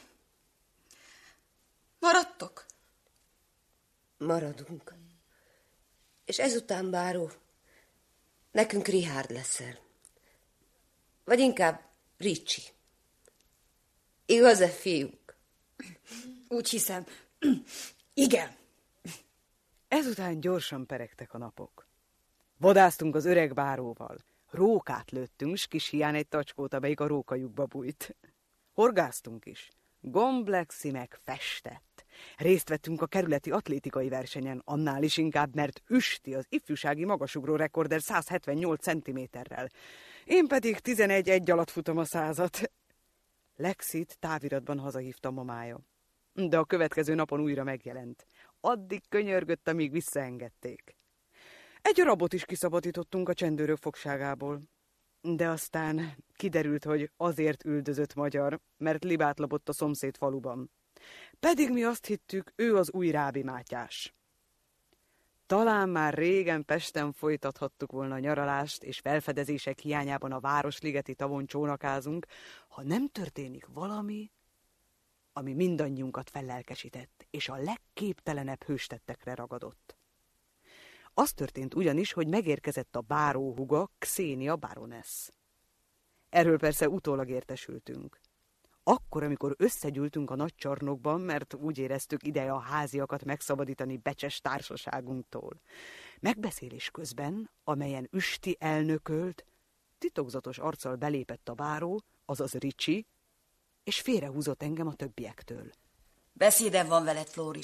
Speaker 8: Maradtok?
Speaker 7: Maradunk. És ezután, báró, nekünk Richárd leszel. Vagy inkább Ricsi. Igaz-e, fiúk?
Speaker 6: Úgy hiszem. Igen.
Speaker 2: Ezután gyorsan peregtek a napok. Vadásztunk az öreg báróval. Rókát lőttünk, s kis hián egy tacskót, amelyik a rókajukba bújt. Horgáztunk is. Gomblexi meg festett. Részt vettünk a kerületi atlétikai versenyen, annál is inkább, mert Üsti az ifjúsági magasugró rekorder 178 cm-rel. Én pedig 11-1 alatt futom a 100-at. Lexit táviratban hazahívta mamája. De a következő napon újra megjelent. Addig könyörgött, amíg visszaengedték. Egy rabot is kiszabadítottunk a csendőrök fogságából. De aztán kiderült, hogy azért üldözött magyar, mert libát lopott a szomszéd faluban. Pedig mi azt hittük, ő az új Rábi Mátyás. Talán már régen Pesten folytathattuk volna a nyaralást, és felfedezések hiányában a Városligeti tavon csónakázunk, ha nem történik valami, ami mindannyiunkat fellelkesített, és a legképtelenebb hőstettekre ragadott. Az történt ugyanis, hogy megérkezett a báró húga, Xenia baronesz. Erről persze utólag értesültünk. Akkor, amikor összegyűltünk a nagy csarnokban, mert úgy éreztük, ideje a háziakat megszabadítani becses társaságunktól. Megbeszélés közben, amelyen Üsti elnökölt, titokzatos arccal belépett a báró, azaz Ricsi, és félrehúzott engem a többiektől.
Speaker 8: Beszédem van veled, Flóris.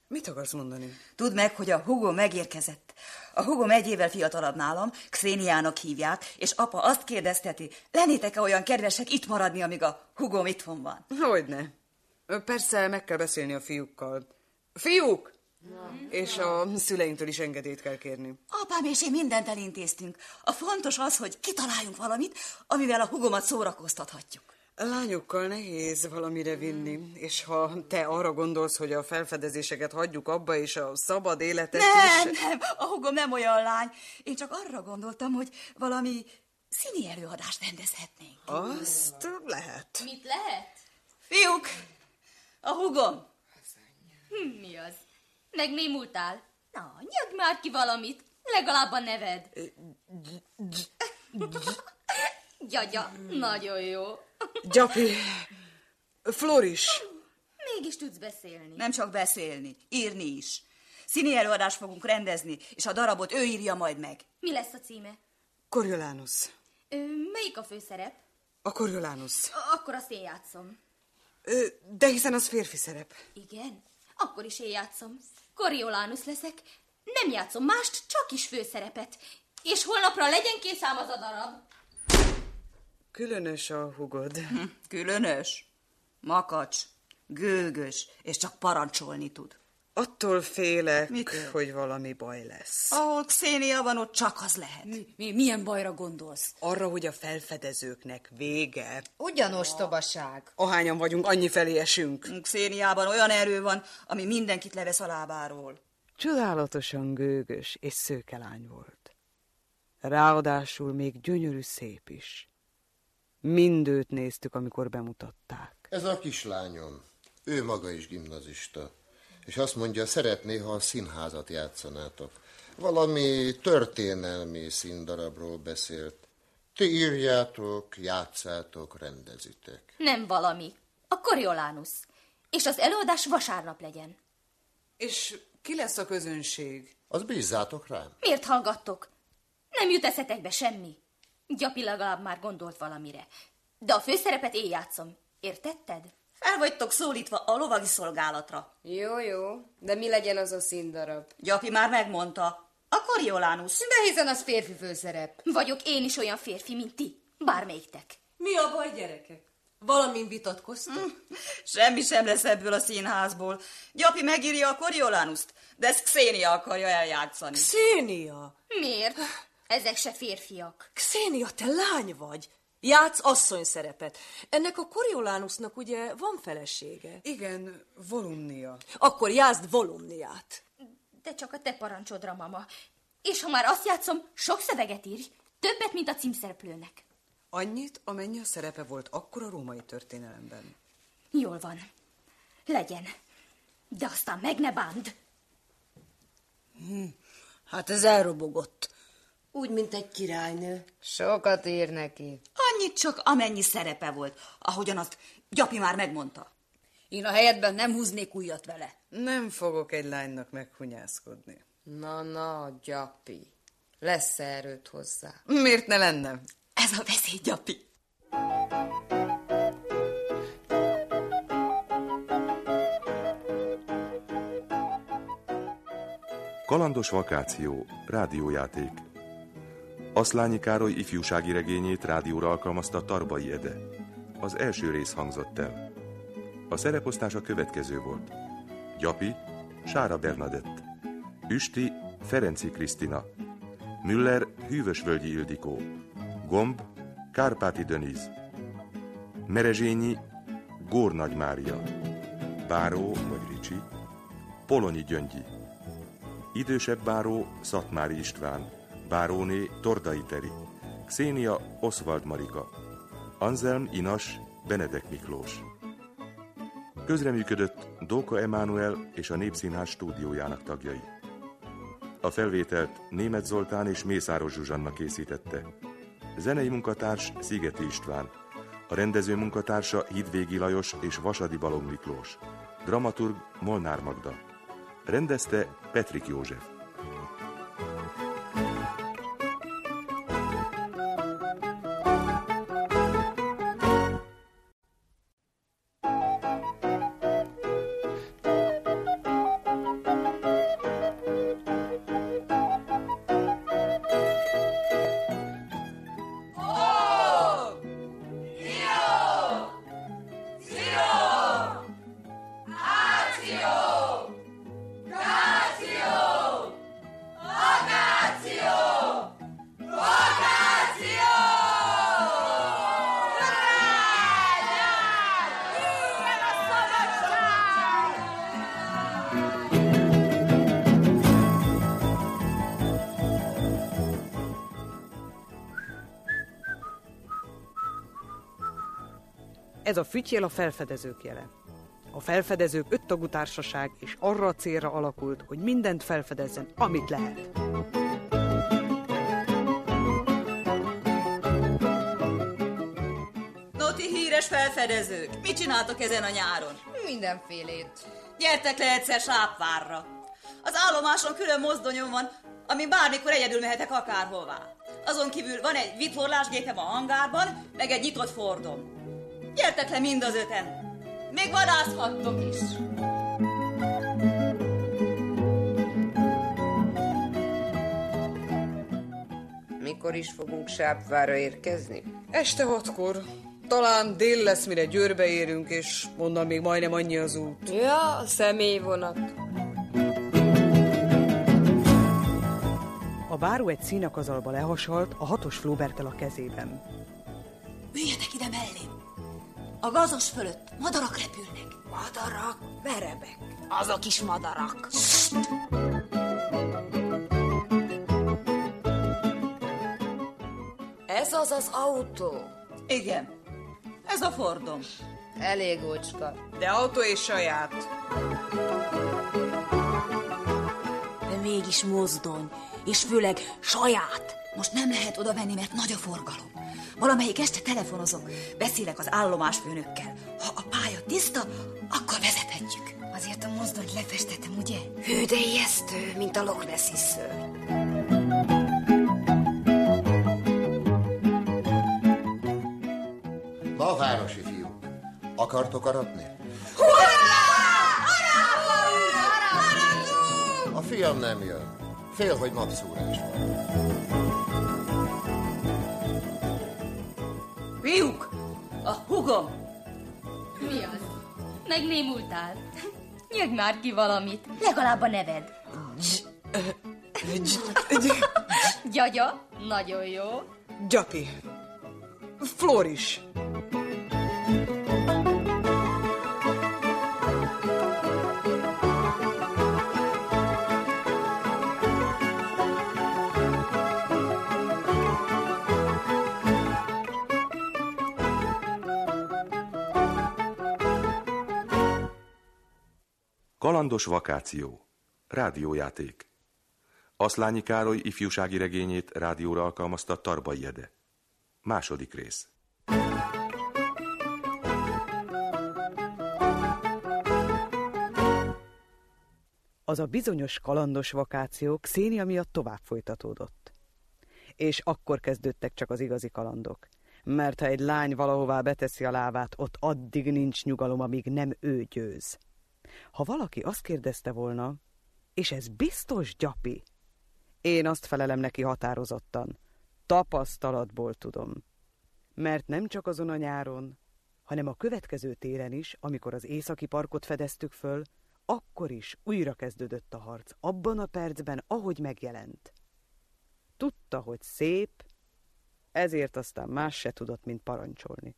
Speaker 2: Mit akarsz mondani?
Speaker 8: Tudd meg, hogy a húgom megérkezett. A húgom 1 évvel fiatalabb nálam, Xéniának hívják, és apa azt kérdezteti, lennétek-e olyan kedvesek itt maradni, amíg a húgom itthon van?
Speaker 2: Hogyne. Persze meg kell beszélni a fiúkkal. Fiúk! És a szüleinktől is engedélyt kell kérni.
Speaker 8: Apám és én mindent elintéztünk. A fontos az, hogy kitaláljunk valamit, amivel a húgomat szórakoztathatjuk.
Speaker 2: Lányokkal nehéz valamire vinni, és ha te arra gondolsz, hogy a felfedezéseket hagyjuk abba, és a szabad életet
Speaker 8: Nem, a húgom nem olyan lány. Én csak arra gondoltam, hogy valami színi előadást rendezhetnénk.
Speaker 2: Azt lehet.
Speaker 4: Mit lehet?
Speaker 8: Fiúk, a húgom.
Speaker 4: Mi az? Megnémultál? Na, nyögd már ki valamit, legalább a neved. Gyagya, nagyon jó.
Speaker 2: Gyapi, Floris.
Speaker 4: Mégis tudsz beszélni.
Speaker 8: Nem csak beszélni, írni is. Színi előadást fogunk rendezni, és a darabot ő írja majd meg.
Speaker 4: Mi lesz a címe?
Speaker 2: Coriolanus.
Speaker 4: Melyik a főszerep?
Speaker 2: A Coriolanus.
Speaker 4: Akkor azt én játszom.
Speaker 2: De hiszen az férfi szerep.
Speaker 4: Igen, akkor is én játszom. Coriolanus leszek. Nem játszom mást, csak is főszerepet. És holnapra legyen kész ám az a darab.
Speaker 2: Különös a hugod.
Speaker 8: Különös, makacs, gőgös, és csak parancsolni tud.
Speaker 2: Attól félek, hogy valami baj lesz.
Speaker 8: Ahol Xénia van, ott csak az lehet.
Speaker 6: Milyen bajra gondolsz?
Speaker 2: Arra, hogy a felfedezőknek vége.
Speaker 5: Ugyanostobaság.
Speaker 2: Ahányan vagyunk, annyi felé esünk.
Speaker 8: Xéniában olyan erő van, ami mindenkit levesz a lábáról.
Speaker 2: Csodálatosan gőgös és szőke lány volt. Ráadásul még gyönyörű szép is. Mindőt néztük, amikor bemutatták.
Speaker 11: Ez a kislányom. Ő maga is gimnazista. És azt mondja, szeretné, ha a színházat játszanátok. Valami történelmi színdarabról beszélt. Ti írjátok, játszátok, rendezitek.
Speaker 4: Nem valami. A Coriolanus. És az előadás vasárnap legyen.
Speaker 2: És ki lesz a közönség?
Speaker 11: Az bízzátok rám.
Speaker 4: Miért hallgattok? Nem jut eszetekbe semmi. Gyapi legalább már gondolt valamire. De a főszerepet én játszom. Értetted?
Speaker 8: Fel vagytok szólítva a lovagi szolgálatra.
Speaker 5: Jó, de mi legyen az a színdarab?
Speaker 8: Gyapi már megmondta. A Coriolanus.
Speaker 5: De hiszen az férfi főszerep.
Speaker 4: Vagyok én is olyan férfi, mint ti. Bármelyiktek.
Speaker 6: Mi a baj, gyerekek? Valamin vitatkoztok?
Speaker 8: Semmi sem lesz ebből a színházból. Gyapi megírja a Coriolanust, de ezt Xénia akarja eljátszani.
Speaker 6: Xénia!
Speaker 4: Miért? Ezek se férfiak.
Speaker 6: Xénia, te lány vagy. Játsz asszony szerepet. Ennek a Coriolanusnak ugye van felesége?
Speaker 2: Igen, Volumnia.
Speaker 6: Akkor játszd Volumniát.
Speaker 4: De csak a te parancsodra, mama. És ha már azt játszom, sok szöveget írj. Többet, mint a címszereplőnek.
Speaker 2: Annyit, amennyi a szerepe volt akkor a római történelemben.
Speaker 4: Jól van. Legyen. De aztán meg ne bánd.
Speaker 6: Hát ez elrobogott.
Speaker 7: Úgy, mint egy királynő.
Speaker 5: Sokat ír neki.
Speaker 8: Annyit csak, amennyi szerepe volt, ahogyan azt Gyapi már megmondta.
Speaker 6: Én a helyedben nem húznék újat vele.
Speaker 2: Nem fogok egy lánynak meghunyászkodni.
Speaker 5: Na, Gyapi. Lesz erőt hozzá.
Speaker 2: Miért ne lenne?
Speaker 8: Ez a veszély, Gyapi.
Speaker 1: Kalandos vakáció, rádiójáték. Aszlányi Károly ifjúsági regényét rádióra alkalmazta Tarbai Ede. Az első rész hangzott el. A szereposztás a következő volt. Gyapi, Sára Bernadett. Üsti, Ferenci Krisztina. Müller, Hűvösvölgyi Ildikó. Gomb, Kárpáti Döniz. Merezsényi, Gór Nagy Mária. Báró vagy Ricsi, Polonyi Gyöngyi. Idősebb báró, Szatmári István. Báróné, Tordai Teri. Xénia, Oswald Marika. Anzelm, Inas, Benedek Miklós. Közreműködött Dóka Emánuel és a Népszínház stúdiójának tagjai. A felvételt Németh Zoltán és Mészáros Zsuzsanna készítette. Zenei munkatárs Szigeti István. A rendező munkatársa Hidvégi Lajos és Vasadi Balogh Miklós. Dramaturg Molnár Magda. Rendezte Petrik József.
Speaker 2: Ez a fütyjel a felfedezők jele. A felfedezők 5 tagú társaság, és arra a célra alakult, hogy mindent felfedezzen, amit lehet.
Speaker 8: Noti híres felfedezők, mit csináltok ezen a nyáron?
Speaker 5: Mindenfélét.
Speaker 8: Gyertek le egyszer Sápvárra. Az állomáson külön mozdonyom van, amin bármikor egyedül mehetek akárhová. Azon kívül van egy vitorlásgépem a hangárban, meg egy nyitott Fordom. Gyertek le mind az 5-en. Még vadászhattok is.
Speaker 7: Mikor is fogunk Sápvárra érkezni?
Speaker 2: Este 6-kor. Talán dél lesz, mire Győrbe érünk, és onnan még majdnem annyi az út.
Speaker 5: Ja, a személyvonat.
Speaker 2: A báró egy színakazalba lehasalt, a 6-os Flauberttel a kezében.
Speaker 6: Üljetek ide mellém! A gazos fölött madarak repülnek.
Speaker 5: Madarak, verebek.
Speaker 6: Azok is madarak.
Speaker 5: Ez az autó.
Speaker 8: Igen, ez a Fordom.
Speaker 5: Elég ócska.
Speaker 2: De autó és saját.
Speaker 6: De mégis mozdony, és főleg saját. Most nem lehet oda menni, mert nagy a forgalom. Valamelyik este telefonozok, beszélek az állomásfőnökkel. Ha a pálya tiszta, akkor vezethetjük.
Speaker 3: Azért a mozdonyt lefestettem, ugye?
Speaker 5: Hű, de ijesztő, mint a Loch Nessi szörny.
Speaker 11: Na, városi fiúk, akartok aratni? A fiam nem jön. Fél, hogy napszúrás van.
Speaker 8: Fiúk, a hugom.
Speaker 4: Mi az? Megnémultál? Nyögj már ki valamit, legalább a neved. Gyagya, nagyon jó.
Speaker 2: Gyapi. Floris.
Speaker 1: Kalandos vakáció. Rádiójáték. Aszlányi Károly ifjúsági regényét rádióra alkalmazta Tarbai Ede. Második rész.
Speaker 2: Az a bizonyos kalandos vakáció Xenia miatt tovább folytatódott. És akkor kezdődtek csak az igazi kalandok. Mert ha egy lány valahová beteszi a lábát, ott addig nincs nyugalom, amíg nem ő győz. Ha valaki azt kérdezte volna, és ez biztos Gyapi? Én azt felelem neki határozottan. Tapasztalatból tudom. Mert nem csak azon a nyáron, hanem a következő télen is, amikor az északi parkot fedeztük föl, akkor is újra kezdődött a harc, abban a percben, ahogy megjelent. Tudta, hogy szép, ezért aztán más se tudott, mint parancsolni.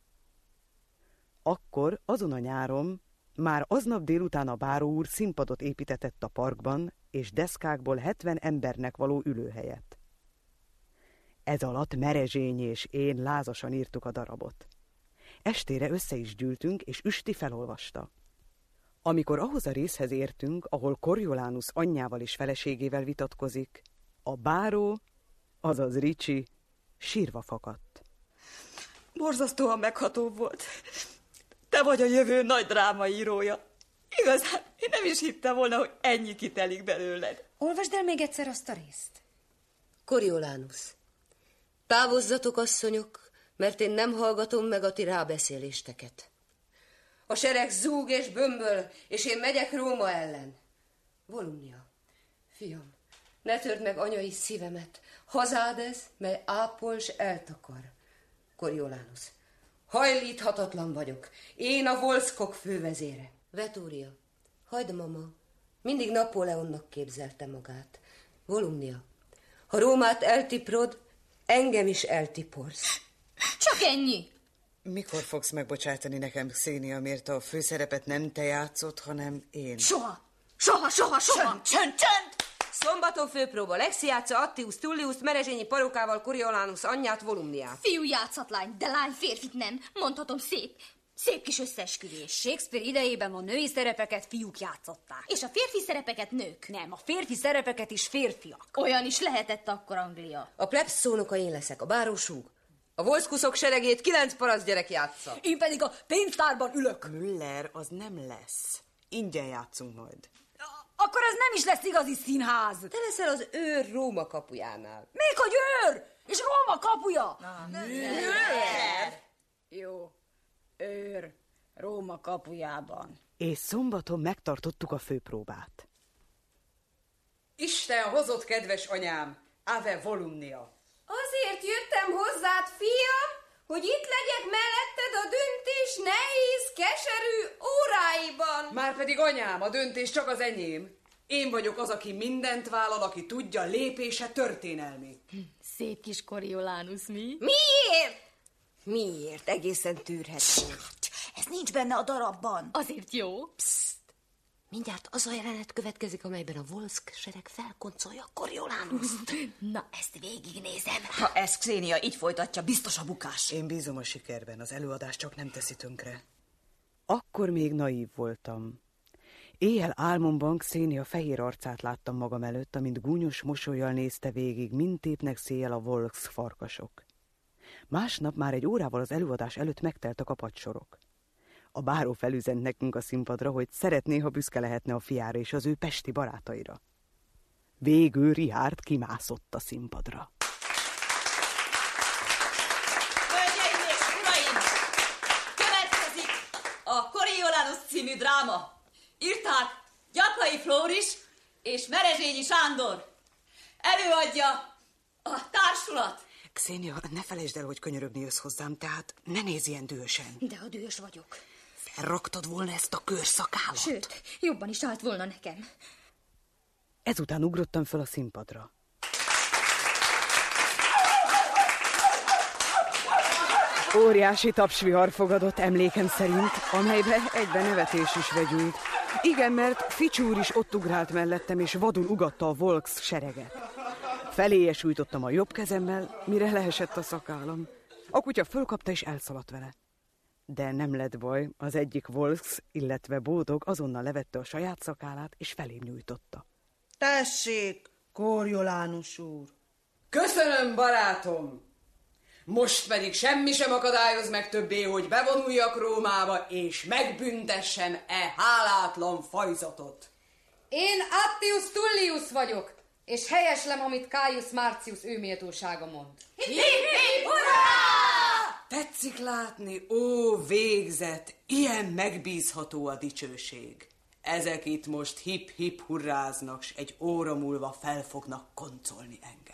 Speaker 2: Akkor, azon a nyáron, már aznap délután a báró úr színpadot építetett a parkban, és deszkákból 70 embernek való ülőhelyet. Ez alatt Merezsény és én lázasan írtuk a darabot. Estére össze is gyűltünk, és Üsti felolvasta. Amikor ahhoz a részhez értünk, ahol Coriolanus anyjával és feleségével vitatkozik, a báró, azaz Ricsi, sírva fakadt.
Speaker 8: Borzasztóan megható volt. Te vagy a jövő nagy drámaírója. Igazán, én nem is hittem volna, hogy ennyi kitelik belőled.
Speaker 3: Olvasd el még egyszer azt a részt.
Speaker 7: Coriolanus, távozzatok, asszonyok, mert én nem hallgatom meg a ti rábeszéléstek. A sereg zúg és bömböl, és én megyek Róma ellen. Volumnia, fiam, ne törd meg anyai szívemet. Hazád ez, mely ápol s eltakar. Coriolanus, hajlíthatatlan vagyok. Én a Volszkok fővezére. Vetúria, hagyd, mama. Mindig Napóleonnak képzelte magát. Volumnia, ha Rómát eltiprod, engem is eltiporsz.
Speaker 4: Csak ennyi.
Speaker 2: Mikor fogsz megbocsátani nekem, Xenia, miért a főszerepet nem te játszott, hanem én?
Speaker 6: Soha.
Speaker 4: Soha!
Speaker 7: Csönd! Szombaton főpróba. Lexi játsza Attius Tullius, Merezsényi Parókával, Coriolanus anyját, Volumniát.
Speaker 4: Fiú játszhat lány, de lány férfit nem. Mondhatom, szép kis összeesküvés.
Speaker 6: Shakespeare idejében a női szerepeket fiúk játszották.
Speaker 4: És a férfi szerepeket nők.
Speaker 6: Nem, a férfi szerepeket is férfiak.
Speaker 4: Olyan is lehetett akkor Anglia.
Speaker 7: A plebs szónoka én leszek, a bárósúg. A volszkuszok seregét 9 parasz gyerek játsza.
Speaker 6: Én pedig a pénztárban ülök.
Speaker 2: Müller, az nem lesz. Ingyen játszunk majd.
Speaker 6: Akkor ez nem is lesz igazi színház.
Speaker 7: Te leszel az őr Róma kapujánál.
Speaker 6: Még hogy őr? És Róma kapuja?
Speaker 7: Müller!
Speaker 6: Jó, őr Róma kapujában.
Speaker 2: És szombaton megtartottuk a főpróbát.
Speaker 12: Isten hozott, kedves anyám, Ave Volumnia.
Speaker 5: Azért jöttem hozzád, fiam, hogy itt legyek melletted a döntés nehéz, keserű óráiban.
Speaker 12: Márpedig anyám, a döntés csak az enyém. Én vagyok az, aki mindent vállal, aki tudja, lépése történelmi.
Speaker 4: Szép kis Coriolanus, mi?
Speaker 7: Miért? Egészen tűrhető.
Speaker 6: Ez nincs benne a darabban.
Speaker 4: Azért jó.
Speaker 7: Psst! Mindjárt az a jelenet következik, amelyben a Volszk sereg felkoncolja Coriolanust.
Speaker 4: Na, ezt végignézem.
Speaker 8: Ha ez Xenia így folytatja, biztos a bukás.
Speaker 2: Én bízom a sikerben, az előadás csak nem teszi tönkre. Akkor még naív voltam. Éjjel álmomban Xenia fehér arcát láttam magam előtt, amint gúnyos mosollyal nézte végig, mind tépnek széjjel a Volszk farkasok. Másnap már egy órával az előadás előtt megteltek a padsorok. A báró felüzent nekünk a színpadra, hogy szeretné, ha büszke lehetne a fiára és az ő pesti barátaira. Végül Richard kimászott a színpadra.
Speaker 8: Hölgyeim és uraim! Következik a Coriolanus című dráma. Írták Gyakai Flóris és Merezsényi Sándor. Előadja a társulat.
Speaker 2: Xenia, ne felejtsd el, hogy könyörögni jössz hozzám, tehát ne nézz ilyen dühösen.
Speaker 4: De ha dühös vagyok.
Speaker 2: Felraktad volna ezt a körszakállat?
Speaker 4: Sőt, jobban is állt volna nekem.
Speaker 2: Ezután ugrottam föl a színpadra. Óriási tapsvihar fogadott emlékem szerint, amelybe egyben nevetés is vegyült. Igen, mert Ficsúr is ott ugrált mellettem, és vadul ugatta a Volks sereget. Feléje sújtottam a jobb kezemmel, mire leesett a szakállam. A kutya fölkapta és elszaladt vele. De nem lett baj, az egyik Volks, illetve Bódog azonnal levette a saját szakállát, és felém nyújtotta.
Speaker 13: Tessék, Coriolanus úr!
Speaker 12: Köszönöm, barátom! Most pedig semmi sem akadályoz meg többé, hogy bevonuljak Rómába, és megbüntessem hálátlan fajzatot.
Speaker 3: Én Attius Tullius vagyok, és helyeslem, amit Caius Marcius ő méltósága mond.
Speaker 12: Tetszik látni, ó végzet, ilyen megbízható a dicsőség. Ezek itt most hip-hip hurráznak, s egy óra múlva fel fognak koncolni engem.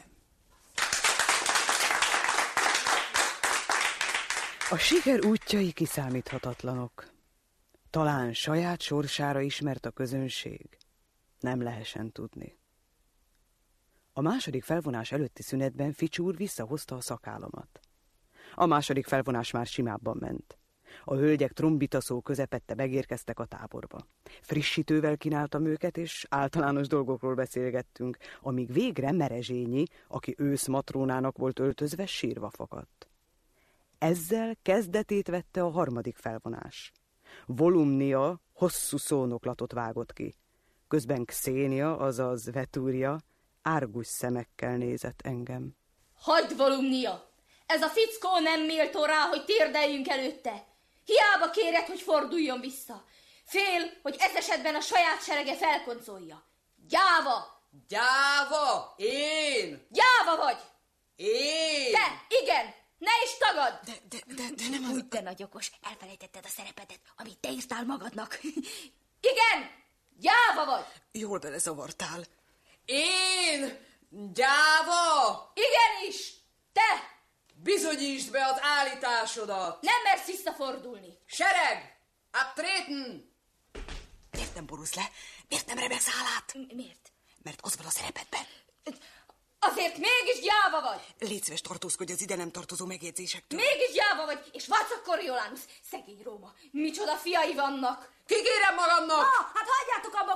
Speaker 2: A siker útjai kiszámíthatatlanok. Talán saját sorsára ismert a közönség. Nem lehessen tudni. A második felvonás előtti szünetben Ficsúr visszahozta a szakállamat. A második felvonás már simábban ment. A hölgyek trombitaszó közepette megérkeztek a táborba. Frissítővel kínáltam őket, és általános dolgokról beszélgettünk, amíg végre Merezsényi, aki őszmatrónának volt öltözve, sírva fakadt. Ezzel kezdetét vette a harmadik felvonás. Volumnia hosszú szónoklatot vágott ki. Közben Xenia, azaz Vetúria, árgus szemekkel nézett engem.
Speaker 4: Hagyd, Volumnia! Ez a fickó nem méltó rá, hogy térdeljünk előtte. Hiába kéred, hogy forduljon vissza. Fél, hogy ez esetben a saját serege felkoncolja. Gyáva!
Speaker 12: Gyáva! Én!
Speaker 4: Gyáva vagy!
Speaker 12: Én!
Speaker 4: Te, igen! Ne is tagad!
Speaker 2: De nem az...
Speaker 4: Úgy te nagy okos, elfelejtetted a szerepedet, amit te írtál magadnak. Igen! Gyáva vagy!
Speaker 2: Jól belezavartál.
Speaker 12: Én! Gyáva!
Speaker 4: Igenis! Te!
Speaker 12: Bizonyítsd be az állításodat!
Speaker 4: Nem mersz visszafordulni!
Speaker 12: Sereg! Abtreten!
Speaker 2: Miért nem borulsz le? Miért nem remegsz állát?
Speaker 4: Miért?
Speaker 2: Mert az van a szerepedben.
Speaker 4: Azért mégis gyáva vagy!
Speaker 2: Légy szíves, tartózkodj az ide nem tartozó megjegyzésektől.
Speaker 4: Mégis gyáva vagy, és vacak Coriolanus. Szegény Róma, micsoda fiai vannak.
Speaker 12: Kikérem magamnak!
Speaker 6: Hát hagyjátok abba, gondoljatok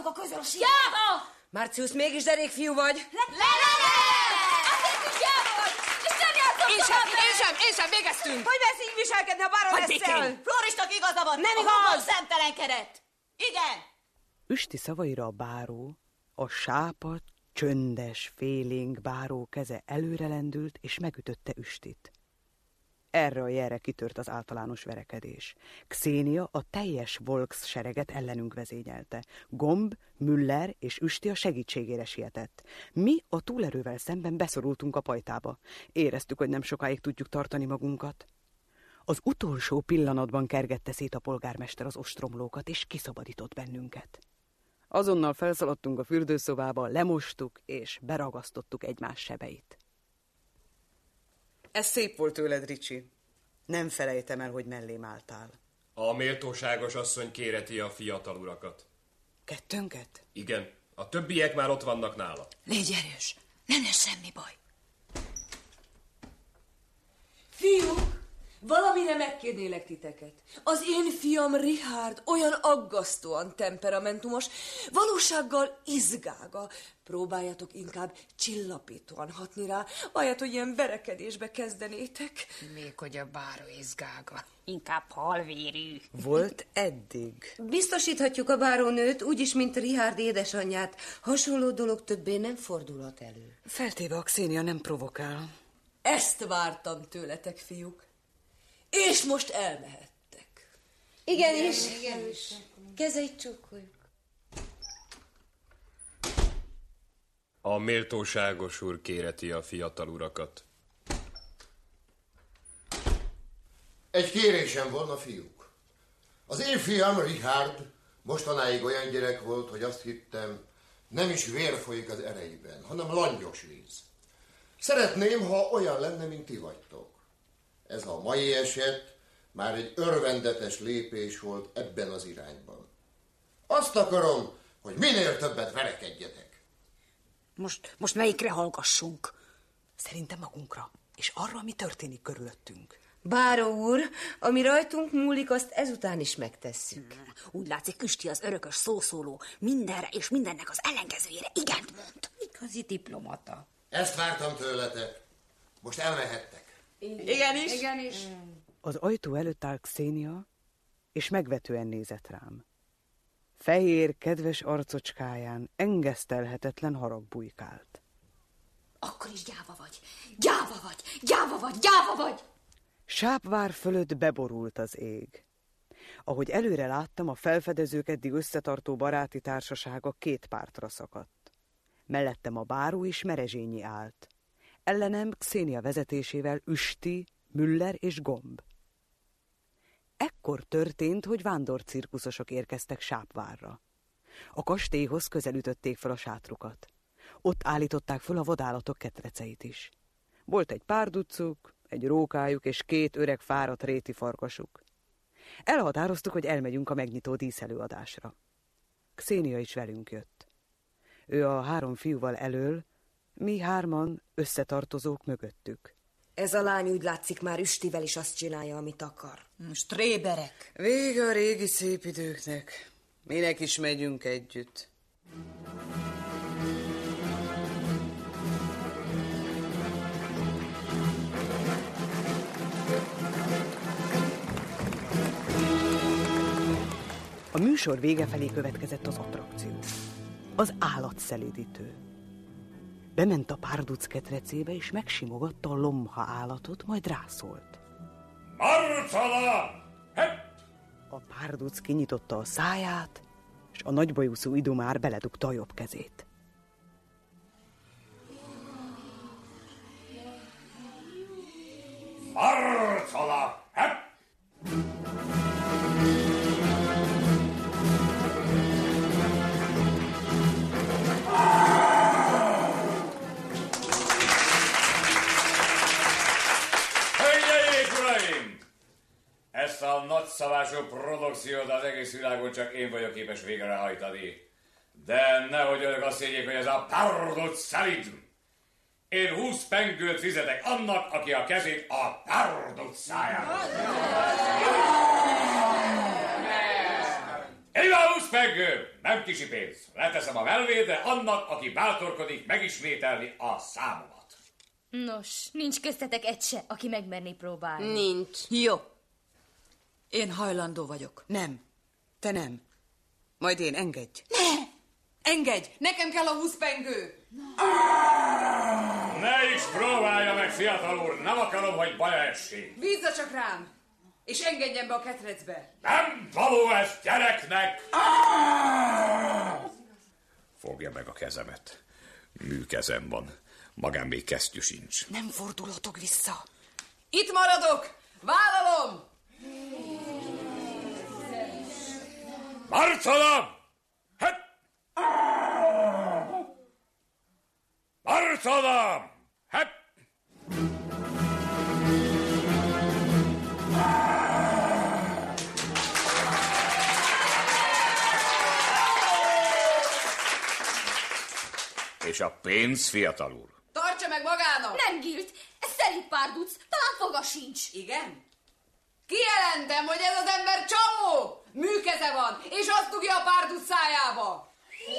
Speaker 6: a közönség.
Speaker 4: Gyáva!
Speaker 5: Március, mégis derék fiú vagy.
Speaker 4: Azért is gyáva vagy! És nem játszottak
Speaker 6: Én sem végeztünk.
Speaker 5: Hogy vesz így viselkedni a baronesszel?
Speaker 8: Florisnak igaza van.
Speaker 5: Nem
Speaker 8: a
Speaker 5: igaz.
Speaker 8: húgom szemtelenkedett. Igen.
Speaker 2: Üsti szavaira a báró, a sápat, csöndes, félénk báró keze előrelendült, és megütötte Üstit. Erre a jelre kitört az általános verekedés. Xénia a teljes Volks sereget ellenünk vezényelte. Gomb, Müller és Üsti a segítségére sietett. Mi a túlerővel szemben beszorultunk a pajtába. Éreztük, hogy nem sokáig tudjuk tartani magunkat. Az utolsó pillanatban kergette szét a polgármester az ostromlókat, és kiszabadított bennünket. Azonnal felszaladtunk a fürdőszobába, lemostuk, és beragasztottuk egymás sebeit. Ez szép volt tőled, Ricsi. Nem felejtem el, hogy mellém álltál.
Speaker 9: A méltóságos asszony kéreti a fiatal urakat.
Speaker 2: Kettőnket?
Speaker 9: Igen, a többiek már ott vannak nála.
Speaker 6: Légy erős, nem lesz semmi baj. Fiúk, valamire megkérnélek titeket. Az én fiam Richard olyan aggasztóan temperamentumos, valósággal izgága. Próbáljatok inkább csillapítóan hatni rá, ahelyett, hogy ilyen verekedésbe kezdenétek.
Speaker 7: Még hogy a báró izgága.
Speaker 6: Inkább halvérű.
Speaker 2: Volt eddig.
Speaker 5: Biztosíthatjuk a bárónőt, úgyis, mint Richard édesanyját. Hasonló dolog többé nem fordulhat elő.
Speaker 2: Feltéve a Xénia nem provokál.
Speaker 6: Ezt vártam tőletek, fiúk. És most elmehettek.
Speaker 5: Igenis. Kezeit csókoljuk.
Speaker 9: A méltóságos úr kéreti a fiatal urakat.
Speaker 11: Egy kérésem volna, fiúk. Az én fiam, Richard, mostanáig olyan gyerek volt, hogy azt hittem, nem is vér folyik az ereiben, hanem langyos víz. Szeretném, ha olyan lenne, mint ti vagytok. Ez a mai eset már egy örvendetes lépés volt ebben az irányban. Azt akarom, hogy minél többet verekedjetek.
Speaker 6: Most melyikre hallgassunk?
Speaker 2: Szerintem magunkra, és arra, ami történik körülöttünk.
Speaker 5: Báró úr, ami rajtunk múlik, azt ezután is megtesszük.
Speaker 6: Úgy látszik, Üsti az örökös szószóló. Mindenre és mindennek az ellenkezőjére igent mond.
Speaker 5: Igazi diplomata.
Speaker 11: Ezt vártam tőletek. Most elmehettek.
Speaker 12: Igenis.
Speaker 2: Az ajtó előtt áll Xénia, és megvetően nézett rám. Fehér, kedves arcocskáján engesztelhetetlen harag bujkált.
Speaker 6: Akkor is gyáva vagy!
Speaker 2: Sápvár fölött beborult az ég. Ahogy előre láttam, a felfedezők eddig összetartó baráti társasága két pártra szakadt. Mellettem a báró és Merezsényi állt. Ellenem Xénia vezetésével Üsti, Müller és Gomb. Ekkor történt, hogy vándorcirkuszosok érkeztek Sápvárra. A kastélyhoz közelütötték fel a sátrukat. Ott állították fel a vadállatok ketreceit is. Volt egy párducuk, egy rókájuk és két öreg fáradt réti farkasuk. Elhatároztuk, hogy elmegyünk a megnyitó díszelőadásra. Xénia is velünk jött. Ő a 3 fiúval elől, mi 3 összetartozók mögöttük.
Speaker 5: Ez a lány úgy látszik már Üstivel is azt csinálja, amit akar.
Speaker 6: Stréberek.
Speaker 2: Vége a régi szép időknek. Minek is megyünk együtt. A műsor vége felé következett az attrakció. Az állatszelídítő. Bement a párduc ketrecébe, és megsimogatta a lomha állatot, majd rászólt.
Speaker 10: Marcala!
Speaker 2: A párduc kinyitotta a száját, és a nagybajuszú idomár beledugta a jobb kezét.
Speaker 10: Marcala! Ezt a nagyszabású produkciót az egész világon csak én vagyok képes végrehajtani. De nehogy önök azt higgyék, hogy ez a párduc szelíd. Én 20 pengőt fizetek annak, aki a kezét a párduc szájára. Így van, 20 pengő! Nem kicsi pénz. Leteszem a melvédre annak, aki bátorkodik megismételni a számomat.
Speaker 4: Nos, nincs köztetek egy se, aki megmerné próbálni.
Speaker 7: Nincs.
Speaker 8: Jó. Én hajlandó vagyok.
Speaker 12: Nem. Te nem. Majd én, engedj. Ne! Engedj! Nekem kell a 20 pengő!
Speaker 10: Ne is próbálja meg, fiatal úr! Nem akarom, hogy baja essék.
Speaker 12: Bízza csak rám! És engedjen be a ketrecbe!
Speaker 10: Nem való ez gyereknek! Fogja meg a kezemet. Műkezem van. Magán még kesztyű sincs.
Speaker 12: Nem fordulhatok vissza. Itt maradok! Vállalom!
Speaker 10: Marcolom! Hát! Marcolom! Hát! És a pénz, fiatal úr?
Speaker 12: Tartsa meg magának!
Speaker 4: Nem, Gilt, ez szerint párduc, talán foga sincs.
Speaker 12: Igen? Kijelentem, hogy ez az ember csaló! Műkeze van, és azt dugja a párduc szájába!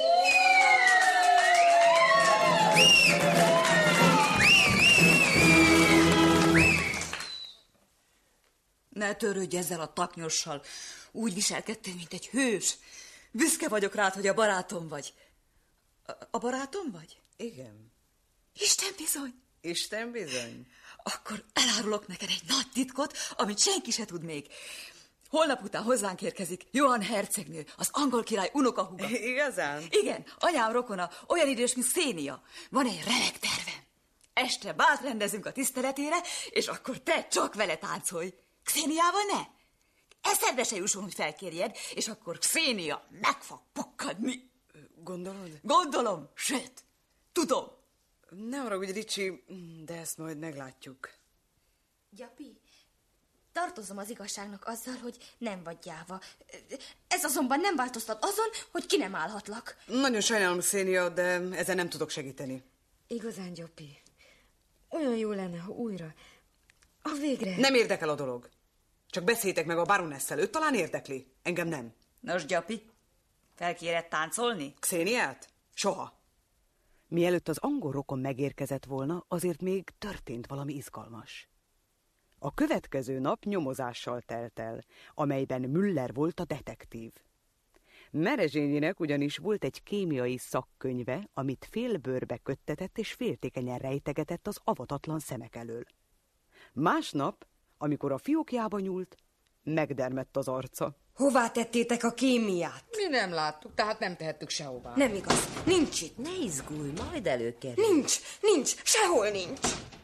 Speaker 8: Ne törődj ezzel a taknyossal. Úgy viselkedtél, mint egy hős. Büszke vagyok rád, hogy a barátom vagy. A barátom vagy?
Speaker 12: Igen.
Speaker 8: Isten bizony.
Speaker 12: Isten bizony.
Speaker 8: Akkor elárulok neked egy nagy titkot, amit senki se tud még. Holnap után hozzánk érkezik Johann hercegnő, az angol király unokahúga.
Speaker 12: Igazán?
Speaker 8: Igen, anyám rokona, olyan idős, mint Szénia. Van egy remek tervem. Este bált rendezünk a tiszteletére, és akkor te csak vele táncolj. Xéniával ne? Eszedbe se jusson, hogy felkérjed, és akkor Xénia meg fog pukkadni.
Speaker 12: Gondolod?
Speaker 8: Gondolom, sőt, tudom.
Speaker 12: Ne haragudj, Ricsi, de ezt majd meglátjuk.
Speaker 4: Gyapi, tartozom az igazságnak azzal, hogy nem vagy gyáva. Ez azonban nem változtat azon, hogy ki nem állhatlak.
Speaker 12: Nagyon sajnálom, Xénia, de ezen nem tudok segíteni.
Speaker 3: Igazán, Gyapi, olyan jó lenne, ha újra, a végre...
Speaker 12: Nem érdekel a dolog. Csak beszéltek meg a baronesszel, őt talán érdekli. Engem nem.
Speaker 8: Nos, Gyapi, felkéred táncolni?
Speaker 12: Xéniát? Soha.
Speaker 2: Mielőtt az angol rokon megérkezett volna, azért még történt valami izgalmas. A következő nap nyomozással telt el, amelyben Müller volt a detektív. Merezsényinek ugyanis volt egy kémiai szakkönyve, amit félbőrbe köttetett és féltékenyen rejtegetett az avatatlan szemek elől. Másnap, amikor a fiókjába nyúlt, megdermedt az arca.
Speaker 5: Hová tettétek a kémiát?
Speaker 14: Mi nem láttuk, tehát nem tehettük sehová.
Speaker 5: Nem igaz, nincs itt.
Speaker 7: Ne izgulj, majd előkerül.
Speaker 5: Nincs, sehol nincs.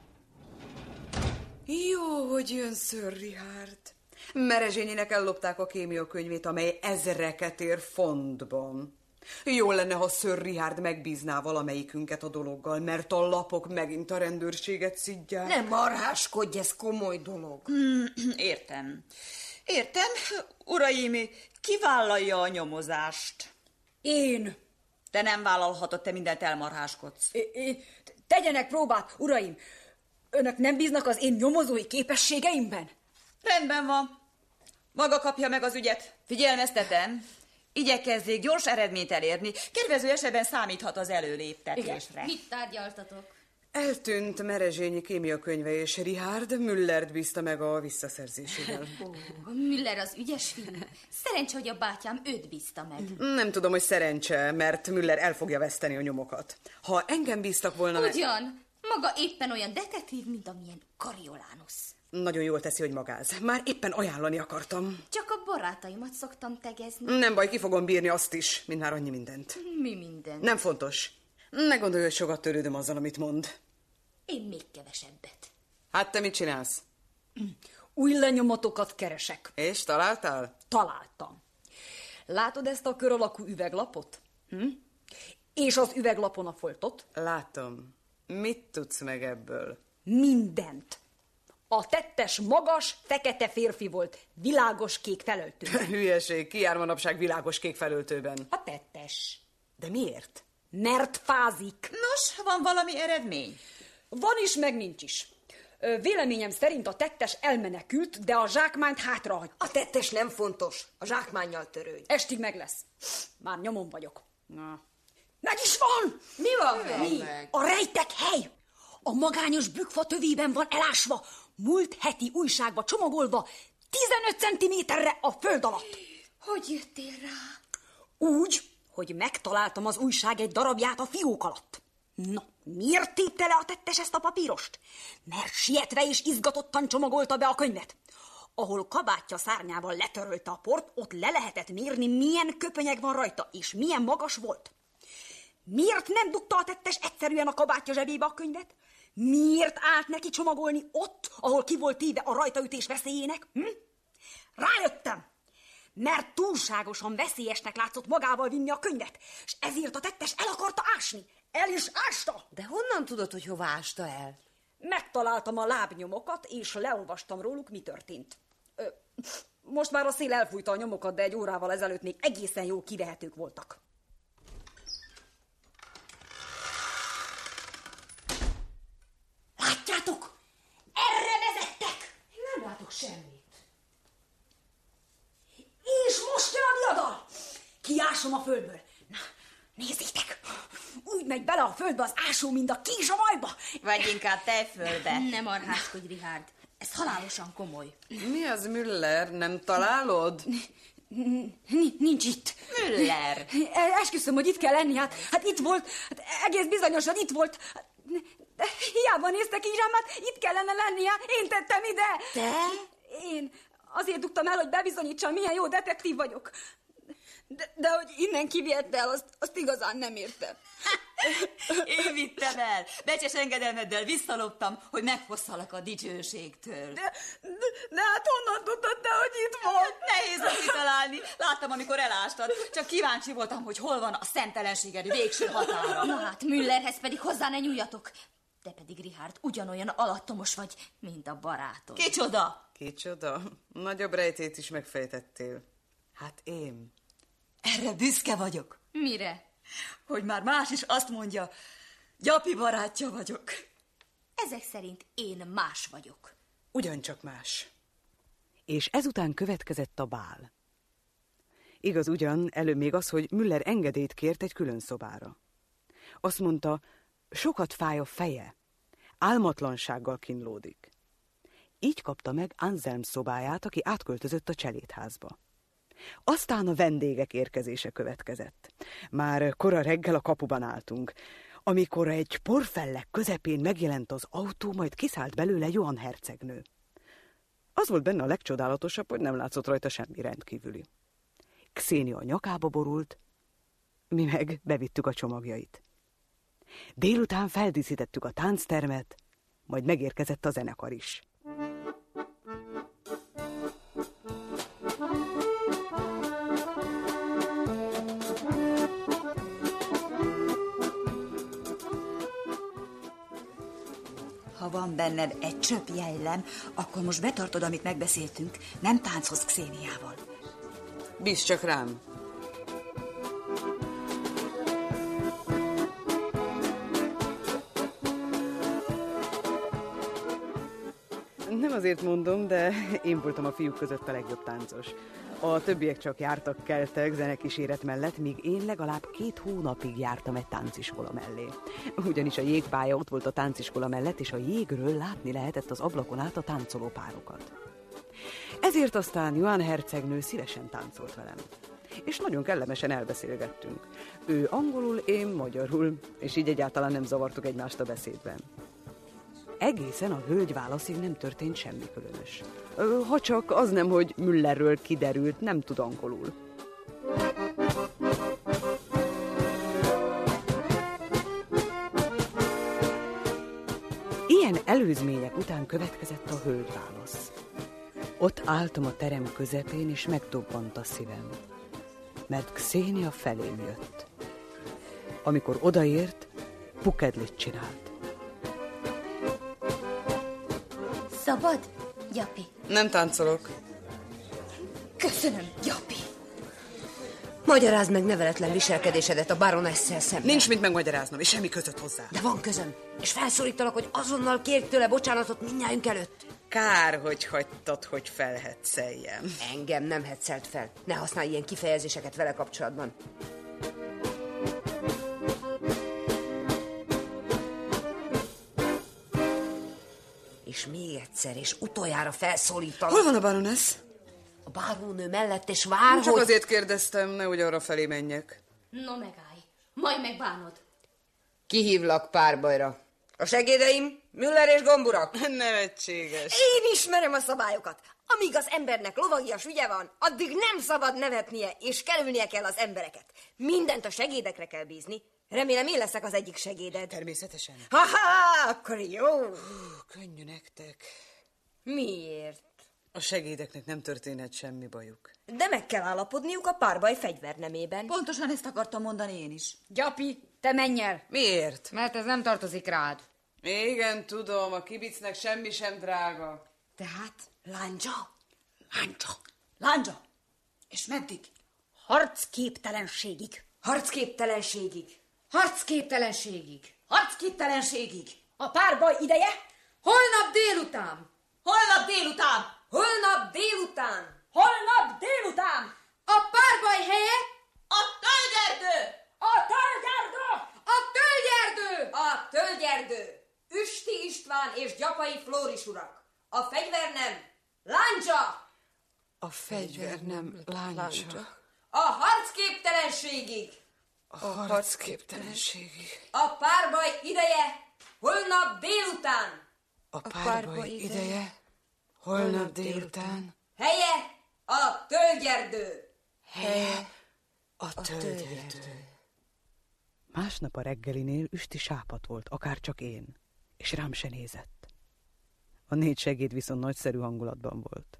Speaker 12: Jó, hogy jön Sir Richard. Merezsényinek ellopták a kémiakönyvét, amely ezreket ér fontban. Jó lenne, ha Sir Richard megbízná valamelyikünket a dologgal, mert a lapok megint a rendőrséget szidják.
Speaker 5: Nem marháskodj, ez komoly dolog.
Speaker 8: Értem. Értem, uraim, ki vállalja a nyomozást?
Speaker 6: Én.
Speaker 8: Te nem vállalhatod, te mindent elmarháskodsz.
Speaker 6: Tegyenek próbát, uraim! Önök nem bíznak az én nyomozói képességeimben?
Speaker 8: Rendben van. Maga kapja meg az ügyet. Figyelmeztetem. Igyekezzék gyors eredményt elérni. Kedvező esetben számíthat az előléptetésre.
Speaker 4: Mit tárgyaltatok?
Speaker 12: Eltűnt Merezsényi kémiakönyve, és Richard Müllert bízta meg a visszaszerzésével.
Speaker 4: Müller az ügyes fiú. Szerencsé, hogy a bátyám őt bízta meg.
Speaker 12: Nem tudom, hogy szerencse, mert Müller el fogja veszteni a nyomokat. Ha engem bíztak volna...
Speaker 4: Ugyan, maga éppen olyan detektív, mint amilyen Coriolanus.
Speaker 12: Nagyon jól teszi, hogy magáz. Már éppen ajánlani akartam.
Speaker 4: Csak a barátaimat szoktam tegezni.
Speaker 12: Nem baj, ki fogom bírni azt is, mint már annyi mindent.
Speaker 4: Mi mindent?
Speaker 12: Nem fontos. Ne gondolj, hogy sokat törődöm azzal, amit mond.
Speaker 4: Én még kevesebbet.
Speaker 12: Hát te mit csinálsz?
Speaker 6: Új lenyomatokat keresek.
Speaker 12: És találtál?
Speaker 6: Találtam. Látod ezt a kör alakú üveglapot? És az üveglapon a foltot?
Speaker 12: Látom. Mit tudsz meg ebből?
Speaker 6: Mindent. A tettes magas, fekete férfi volt, világos kék felöltőben.
Speaker 12: Hülyeség, ki jár manapság világos kék felöltőben?
Speaker 6: A tettes.
Speaker 12: De miért?
Speaker 6: Mert fázik.
Speaker 8: Nos, van valami eredmény?
Speaker 6: Van is, meg nincs is. Véleményem szerint a tettes elmenekült, de a zsákmányt hátrahagyta.
Speaker 5: A tettes nem fontos. A zsákmánnyal törődj.
Speaker 6: Estig meg lesz. Már nyomon vagyok. Na. Meg is van!
Speaker 5: Mi van?
Speaker 6: Mi? A rejtek hely! A magányos bükkfa tövében van elásva, múlt heti újságba csomagolva, 15 centiméterre a föld alatt.
Speaker 4: Hogy jöttél rá?
Speaker 6: Úgy, hogy megtaláltam az újság egy darabját a fiók alatt. Na, miért tépte le a tettes ezt a papírost? Mert sietve és izgatottan csomagolta be a könyvet. Ahol kabátja szárnyával letörölte a port, ott le lehetett mérni, milyen köpönyeg van rajta, és milyen magas volt. Miért nem dugta a tettes egyszerűen a kabátja zsebébe a könyvet? Miért állt neki csomagolni ott, ahol ki volt téve a rajtaütés veszélyének? Rájöttem! Mert túlságosan veszélyesnek látszott magával vinni a könyvet, és ezért a tettes el akarta ásni. El is ásta!
Speaker 7: De honnan tudod, hogy hova ásta el?
Speaker 6: Megtaláltam a lábnyomokat, és leolvastam róluk, mi történt. Most már a szél elfújta a nyomokat, de egy órával ezelőtt még egészen jól kivehetők voltak. Látjátok? Erre vezettek!
Speaker 7: Nem látok semmit.
Speaker 6: És most jön a diadal! Kiásom a földből. Na, nézzétek! Úgy megy bele a földbe az ásó, mint a kés a vajba.
Speaker 8: Vagy inkább tejföldbe.
Speaker 4: Nem arhászkodj, Richard. Ez halálosan komoly.
Speaker 2: Mi az, Müller? Nem találod?
Speaker 6: Nincs itt.
Speaker 8: Müller.
Speaker 6: Esküszöm, hogy itt kell lenni. Hát itt volt. Hát egész bizonyosan itt volt. De hiába néztek így rám, hát itt kellene lennie. Én tettem ide.
Speaker 7: Te?
Speaker 6: Én azért dugtam el, hogy bebizonyítsam, milyen jó detektív vagyok. De hogy innen kivihette el, azt igazán nem értem.
Speaker 8: Én vittem el. Becses engedelmeddel visszaloptam, hogy megfosszalak a dicsőségtől.
Speaker 6: De hát honnan tudtad te, hogy itt volt?
Speaker 8: Nehéz azt kitalálni. Láttam, amikor elástad. Csak kíváncsi voltam, hogy hol van a szemtelenséged végső határa.
Speaker 4: Na hát, Müllerhez pedig hozzá ne nyúljatok. Te pedig, Richard, ugyanolyan alattomos vagy, mint a barátod.
Speaker 8: Kicsoda?
Speaker 2: Kicsoda? Nagyobb rejtét is megfejtettél. Hát én.
Speaker 8: Erre büszke vagyok.
Speaker 4: Mire?
Speaker 8: Hogy már más is azt mondja, Gyapi barátja vagyok.
Speaker 4: Ezek szerint én más vagyok.
Speaker 2: Ugyancsak más. És ezután következett a bál. Igaz ugyan, előbb még az, hogy Müller engedélyt kért egy külön szobára. Azt mondta, sokat fáj a feje, álmatlansággal kínlódik. Így kapta meg Anselm szobáját, aki átköltözött a cselédházba. Aztán a vendégek érkezése következett. Már kora reggel a kapuban álltunk, amikor egy porfellek közepén megjelent az autó, majd kiszállt belőle Johann hercegnő. Az volt benne a legcsodálatosabb, hogy nem látszott rajta semmi rendkívüli. Xenia a nyakába borult, mi meg bevittük a csomagjait. Délután feldíszítettük a tánctermet, majd megérkezett a zenekar is.
Speaker 8: Ha van benned egy csöpp jellem, akkor most betartod, amit megbeszéltünk. Nem tánchoz Xéniával.
Speaker 2: Bízz csak rám. Nem azért mondom, de én voltam a fiúk között a legjobb táncos. A többiek csak jártak, keltek zenekíséret mellett, míg én legalább 2 hónapig jártam egy tánciskola mellé. Ugyanis a jégpálya ott volt a tánciskola mellett, és a jégről látni lehetett az ablakon át a táncoló párokat. Ezért aztán Johann hercegnő szívesen táncolt velem. És nagyon kellemesen elbeszélgettünk. Ő angolul, én magyarul, és így egyáltalán nem zavartuk egymást a beszédben. Egészen a hölgy válaszig nem történt semmi különös. Ha csak az nem, hogy Müllerről kiderült, nem tud angolul. Ilyen előzmények után következett a hölgyválasz. Ott álltam a terem közepén, és megdobbant a szívem, mert Xenia felém jött. Amikor odaért, pukedlit csinált.
Speaker 4: Szabad, Gyapi?
Speaker 2: Nem táncolok.
Speaker 4: Köszönöm, Gyapi.
Speaker 7: Magyarázd meg neveletlen viselkedésedet a baronesszel szemben.
Speaker 12: Nincs mit megmagyaráznom, és semmi között hozzá.
Speaker 7: De van közöm, és felszólítalak, hogy azonnal kérj tőle bocsánatot mindnyájunk előtt.
Speaker 12: Kár, hogy hagytad, hogy felhetszeljem.
Speaker 7: Engem nem hetszelt fel. Ne használj ilyen kifejezéseket vele kapcsolatban. És még egyszer, és utoljára felszólítalak.
Speaker 12: Hol van a baronesz?
Speaker 7: A bárónő mellett, és vár,
Speaker 12: Csak
Speaker 7: hogy...
Speaker 12: azért kérdeztem, nehogy arra felé menjek.
Speaker 4: No, megállj. Majd megbánod.
Speaker 7: Kihívlak párbajra. A segédeim, Müller és Gomburak.
Speaker 12: Nevetséges.
Speaker 5: Én ismerem a szabályokat. Amíg az embernek lovagias ügye van, addig nem szabad nevetnie, és kerülnie kell az embereket. Mindent a segédekre kell bízni. Remélem én leszek az egyik segéded.
Speaker 12: Természetesen.
Speaker 5: Ha-ha, akkor jó.
Speaker 12: Könnyű nektek.
Speaker 5: Miért?
Speaker 12: A segédeknek nem történhet semmi bajuk.
Speaker 5: De meg kell állapodniuk a párbaj fegyvernemében.
Speaker 8: Pontosan ezt akartam mondani én is.
Speaker 6: Gyapi, te menj el!
Speaker 12: Miért?
Speaker 14: Mert ez nem tartozik rád.
Speaker 12: Igen, tudom, a kibicnek semmi sem drága.
Speaker 5: Tehát láncsa?
Speaker 8: Lándzsa! És meddig?
Speaker 6: Harcképtelenségig.
Speaker 5: Harcképtelenségig.
Speaker 14: Harcképtelenségig.
Speaker 8: Harcképtelenségig!
Speaker 6: A párbaj ideje?
Speaker 5: Holnap délután.
Speaker 8: Holnap délután!
Speaker 5: Holnap délután.
Speaker 6: Holnap délután!
Speaker 5: A párbaj helye
Speaker 8: A tölgyerdő!
Speaker 6: A tölgyerdő!
Speaker 5: a tölgyerdő. A tölgyerdő. Üsti István és Gyapai Flóris urak. A fegyvernem láncsa.
Speaker 12: A fegyver nem láncsa.
Speaker 5: A harcképtelenségig.
Speaker 12: A harcképtelenségig.
Speaker 5: A párbaj ideje holnap délután.
Speaker 12: A párbaj ideje holnap délután.
Speaker 5: Helye a tölgyerdő.
Speaker 12: Helye a tölgyerdő.
Speaker 2: Másnap a reggelinél Üsti sápadt volt, akárcsak én, és rám se nézett. A 4 segéd viszont nagyszerű hangulatban volt.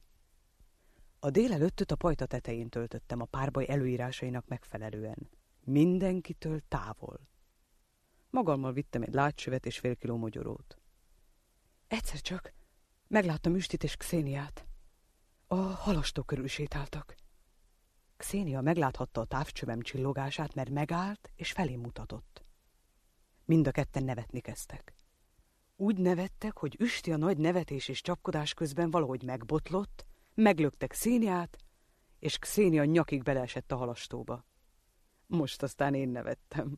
Speaker 2: A délelőttöt a pajta tetején töltöttem a párbaj előírásainak megfelelően. Mindenkitől távol. Magammal vittem egy lágycsövet és fél kiló mogyorót. Egyszer csak megláttam Üstit és Xéniát. A halastó körül sétáltak. Xénia megláthatta a távcsövem csillogását, mert megállt és felém mutatott. Mind a ketten nevetni kezdtek. Úgy nevettek, hogy Üsti a nagy nevetés és csapkodás közben valahogy megbotlott, meglökte Xéniát, és Xénia nyakig beleesett a halastóba. Most aztán én nevettem.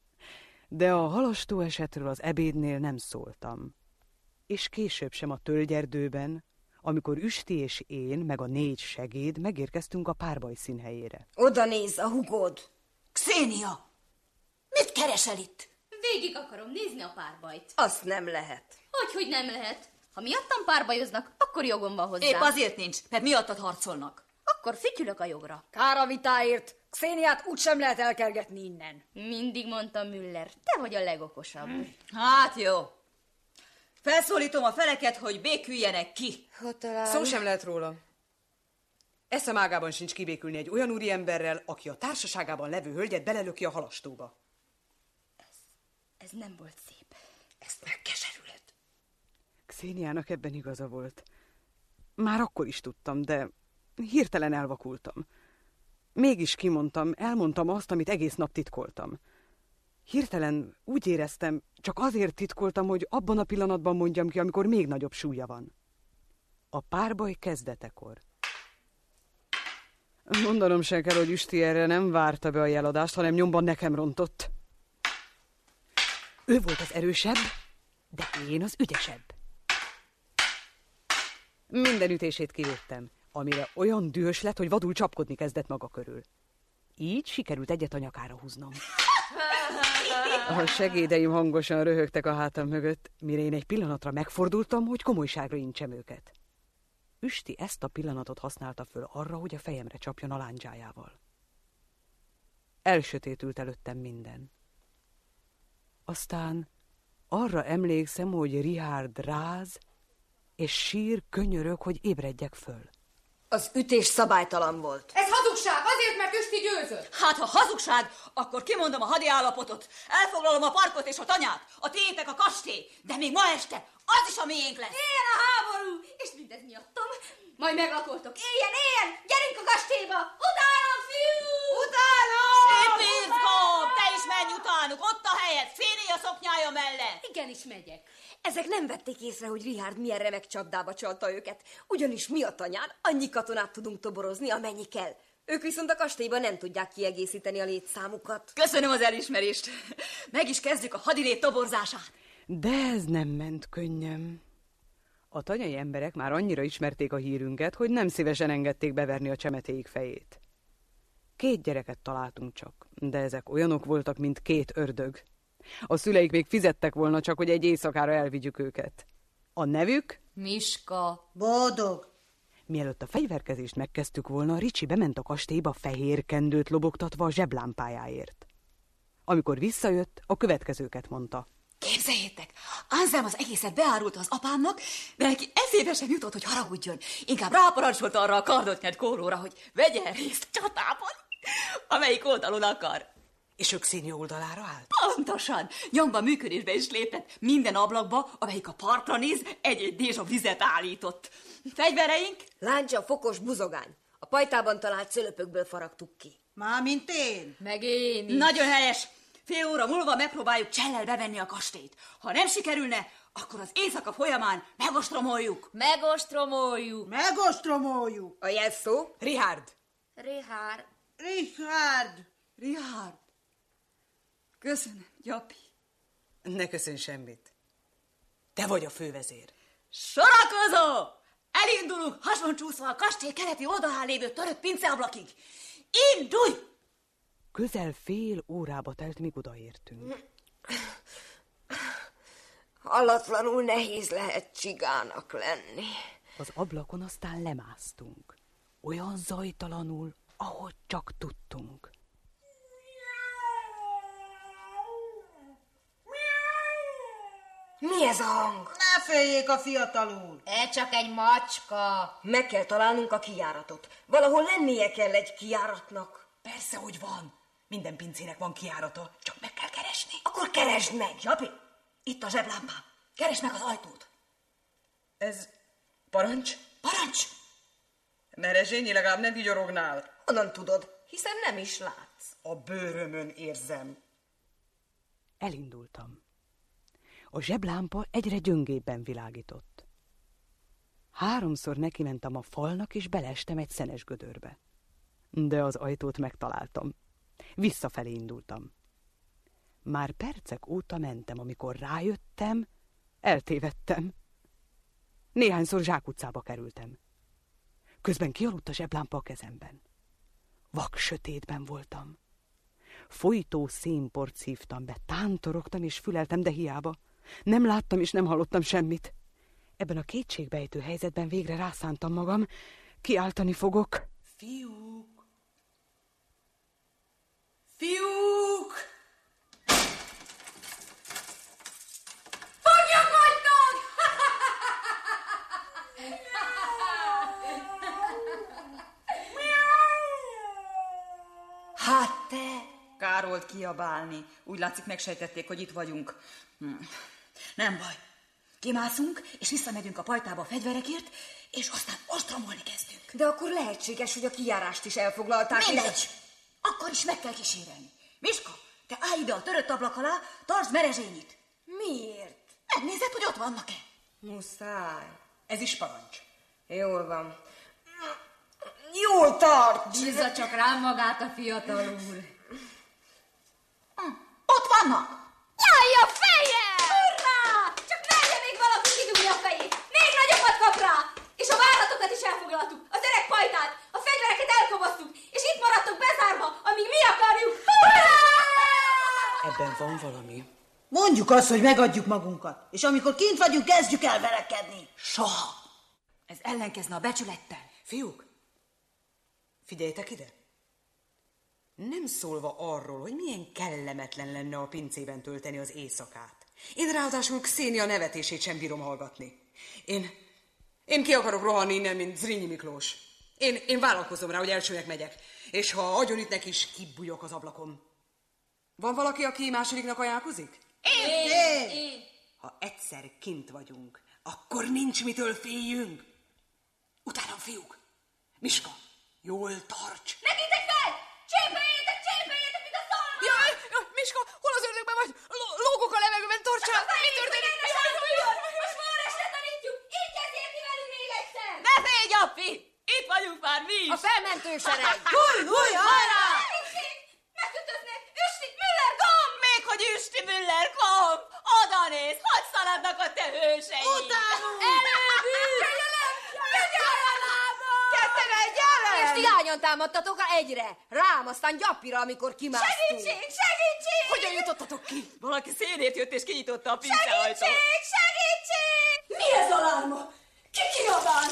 Speaker 2: De a halastó esetről az ebédnél nem szóltam. És később sem a tölgyerdőben, amikor Üsti és én, meg a 4 segéd megérkeztünk a párbaj színhelyére.
Speaker 5: Oda néz a hugod.
Speaker 8: Xénia! Mit keresel itt?
Speaker 4: Végig akarom nézni a párbajt.
Speaker 5: Azt nem lehet.
Speaker 4: Hogy nem lehet? Ha miattam párbajoznak, akkor jogom van hozzá.
Speaker 8: Épp azért nincs, mert miattad harcolnak.
Speaker 4: Akkor fütyülök a jogra.
Speaker 6: Kár a vitáért. Xéniát úgysem lehet elkergetni innen.
Speaker 4: Mindig mondtam, Müller, te vagy a legokosabb.
Speaker 8: Hát jó. Felszólítom a feleket, hogy béküljenek ki.
Speaker 12: Szó sem lehet róla. Eszem ágában sincs kibékülni egy olyan úriemberrel, aki a társaságában levő hölgyet belelöki a halastóba.
Speaker 4: Ez nem volt szép.
Speaker 12: Ezt megkeserülöd.
Speaker 2: Xéniának ebben igaza volt. Már akkor is tudtam, de hirtelen elvakultam. Mégis kimondtam, elmondtam azt, amit egész nap titkoltam. Hirtelen úgy éreztem, csak azért titkoltam, hogy abban a pillanatban mondjam ki, amikor még nagyobb súlya van. A párbaj kezdetekor. Mondanom sem kell, hogy Üsti erre nem várta be a jeladást, hanem nyomban nekem rontott. Ő volt az erősebb, de én az ügyesebb. Minden ütését kilőttem, amire olyan dühös lett, hogy vadul csapkodni kezdett maga körül. Így sikerült egyet a nyakára húznom. A segédeim hangosan röhögtek a hátam mögött, mire én egy pillanatra megfordultam, hogy komolyságra intsem őket. Üsti ezt a pillanatot használta föl arra, hogy a fejemre csapjon a lándzsájával. Elsötétült előttem minden. Aztán arra emlékszem, hogy Richard ráz, és sír, könyörög, hogy ébredjek föl.
Speaker 5: Az ütés szabálytalan volt.
Speaker 14: Ez hazugság, azért, mert Üsti győzött.
Speaker 8: Hát, ha hazugság, akkor kimondom a hadiállapotot. Elfoglalom a parkot és a tanyát. A tiétek a kastély, de még ma este az is a miénk lesz.
Speaker 4: Éljen a háború, és mindez miattam. Majd meglakoltok. Éljen, gyerünk a kastélyba. Utálom, fiú!
Speaker 8: Utálom! Szép Izgó, te is menj utánuk, ott a helyed, félni a szoknyája mellett.
Speaker 4: Igenis megyek.
Speaker 5: Ezek nem vették észre, hogy Richard milyen remek csapdába csalta őket, ugyanis mi a tanyán annyi katonát tudunk toborozni, amennyi kell. Ők viszont a kastélyban nem tudják kiegészíteni a létszámukat.
Speaker 8: Köszönöm az elismerést. Meg is kezdjük a hadilét toborzását.
Speaker 2: De ez nem ment könnyen. A tanyai emberek már annyira ismerték a hírünket, hogy nem szívesen engedték beverni a csemetéik fejét. 2 gyereket találtunk csak, de ezek olyanok voltak, mint 2 ördög. A szüleik még fizettek volna csak, hogy egy éjszakára elvigyük őket. A nevük?
Speaker 14: Miska.
Speaker 13: Boldog.
Speaker 2: Mielőtt a fegyverkezést megkezdtük volna, Ricsi bement a kastélyba fehér kendőt lobogtatva a zseblámpájáért. Amikor visszajött, a következőket mondta.
Speaker 8: Képzeljétek, Anselm az egészet beárulta az apámnak, de neki eszébe sem jutott, hogy haragudjon. Inkább ráparancsolt arra a kardot nyert kóróra, hogy vegyen részt csatában, amelyik oldalon akar.
Speaker 12: És ők színű oldalára állt?
Speaker 8: Pontosan! Nyomban működésbe is lépett. Minden ablakba, amelyik a partra néz, egy-egy dézsa vizet állított. Fegyvereink?
Speaker 5: Láncsa, fokos buzogány. A pajtában talált szölöpökből faragtuk ki.
Speaker 13: Mármint én.
Speaker 14: Meg én is.
Speaker 8: Nagyon helyes! Fél óra múlva megpróbáljuk csellel bevenni a kastélyt. Ha nem sikerülne, akkor az éjszaka folyamán megostromoljuk.
Speaker 14: Megostromoljuk.
Speaker 13: Megostromoljuk.
Speaker 5: A jelszó?
Speaker 12: Richard.
Speaker 14: Richard.
Speaker 13: Richard.
Speaker 8: Richard. Köszönöm, Gyapi.
Speaker 12: Ne köszönj semmit. Te vagy a fővezér.
Speaker 8: Sorakozó! Elindulunk hasoncsúszva a kastély keleti oldalán lévő törött pinceablakig. Indulj!
Speaker 2: Közel fél órába telt, míg odaértünk.
Speaker 5: Hallatlanul nehéz lehet csigának lenni.
Speaker 2: Az ablakon aztán lemásztunk. Olyan zajtalanul, ahogy csak tudtunk.
Speaker 5: Mi ez a hang?
Speaker 13: Ne féljék a fiatalul.
Speaker 14: Csak egy macska.
Speaker 5: Meg kell találnunk a kijáratot. Valahol lennie kell egy kijáratnak.
Speaker 12: Persze, hogy van. Minden pincének van kijárata, csak meg kell keresni.
Speaker 5: Akkor keresd meg!
Speaker 8: Gyapi, itt a zseblámpám. Keresd meg az ajtót.
Speaker 12: Ez parancs?
Speaker 8: Parancs!
Speaker 12: Merezsényi, legalább nem vigyorognál.
Speaker 5: Honnan tudod? Hiszen nem is látsz.
Speaker 12: A bőrömön érzem.
Speaker 2: Elindultam. A zseblámpa egyre gyöngébben világított. 3-szor nekimentem a falnak, és beleestem egy szenes gödörbe. De az ajtót megtaláltam. Visszafelé indultam. Már percek óta mentem, amikor rájöttem, eltévedtem. Néhányszor zsákutcába kerültem. Közben kialudt a zseblámpa a kezemben. Vak sötétben voltam. Folytó szénport szívtam be, tántorogtam és füleltem, de hiába. Nem láttam és nem hallottam semmit. Ebben a kétségbejtő helyzetben végre rászántam magam, kiáltani fogok.
Speaker 12: Fiúk! Fiúk!
Speaker 4: Fogjakodtok!
Speaker 8: Hát te! Kár volt kiabálni. Úgy látszik, megsejtették, hogy itt vagyunk. Nem baj. Kimászunk, és visszamegyünk a pajtába a fegyverekért, és aztán ostromolni kezdünk.
Speaker 5: De akkor lehetséges, hogy a kijárást is elfoglalták.
Speaker 8: Mindegy! Akkor is meg kell kísérelni. Miska, te állj ide a törött ablak alá, tartsd merezsényit.
Speaker 5: Miért?
Speaker 8: Megnézed, hogy ott vannak-e.
Speaker 5: Muszáj.
Speaker 12: Ez is parancs.
Speaker 5: Jól van. Jól tart!
Speaker 14: Bízza csak rám magát a fiatal úr.
Speaker 8: Ott vannak!
Speaker 4: Jaj, a fejem! Hurrá! Csak merje még valaki kidugni a fejét! Még nagyobbat kap rá! És a várlatokat is elfoglaltuk, az öreg pajtát, a fegyvereket elkoboztuk, és itt maradtok bezárva, amíg mi akarjuk! Hurrá!
Speaker 12: Ebben van valami.
Speaker 13: Mondjuk azt, hogy megadjuk magunkat, és amikor kint vagyunk, kezdjük el verekedni.
Speaker 8: Soha! Ez ellenkezne a becsülettel.
Speaker 12: Fiúk, figyeljetek ide! Nem szólva arról, hogy milyen kellemetlen lenne a pincében tölteni az éjszakát. Én ráadásul Xenia nevetését sem bírom hallgatni. Én ki akarok rohanni innen, mint Zrínyi Miklós. Én vállalkozom rá, hogy elsőnek megyek. És ha agyonütnek is, kibújok az ablakon. Van valaki, aki másodiknak ajánlkozik?
Speaker 14: Én.
Speaker 12: Ha egyszer kint vagyunk, akkor nincs mitől féljünk. Utánam, fiúk. Miska, jól tarts.
Speaker 4: Nekitek fel! Csépeljetek, mint a szalma!
Speaker 12: Jaj, Miska, hol az ördögben vagy? Lógok a levegőben, tartsál! Mi történik?
Speaker 4: Most már este tanítjuk! Így kezdjél ki velünk még egyszer!
Speaker 8: Ne félj, appi! Itt vagyunk már mi is!
Speaker 5: A felmentő sereg!
Speaker 8: Húj, hajrá!
Speaker 4: Megütöznek! Üsti, Müller, gomb!
Speaker 8: Még hogy Üsti, Müller, komp! Oda néz, hadd szaladnak a te hőseid!
Speaker 5: Utánunk!
Speaker 8: Előbűr! Ketten egyelem!
Speaker 5: És ti hányan támadtatok egyre? Rám, aztán Gyapira, amikor kimásztunk.
Speaker 4: Segítség!
Speaker 8: Hogyan jutottatok ki? Valaki szénért jött és kinyitotta a pinceajtót.
Speaker 4: Segítség!
Speaker 6: Mi ez a lárma? Ki kiabál?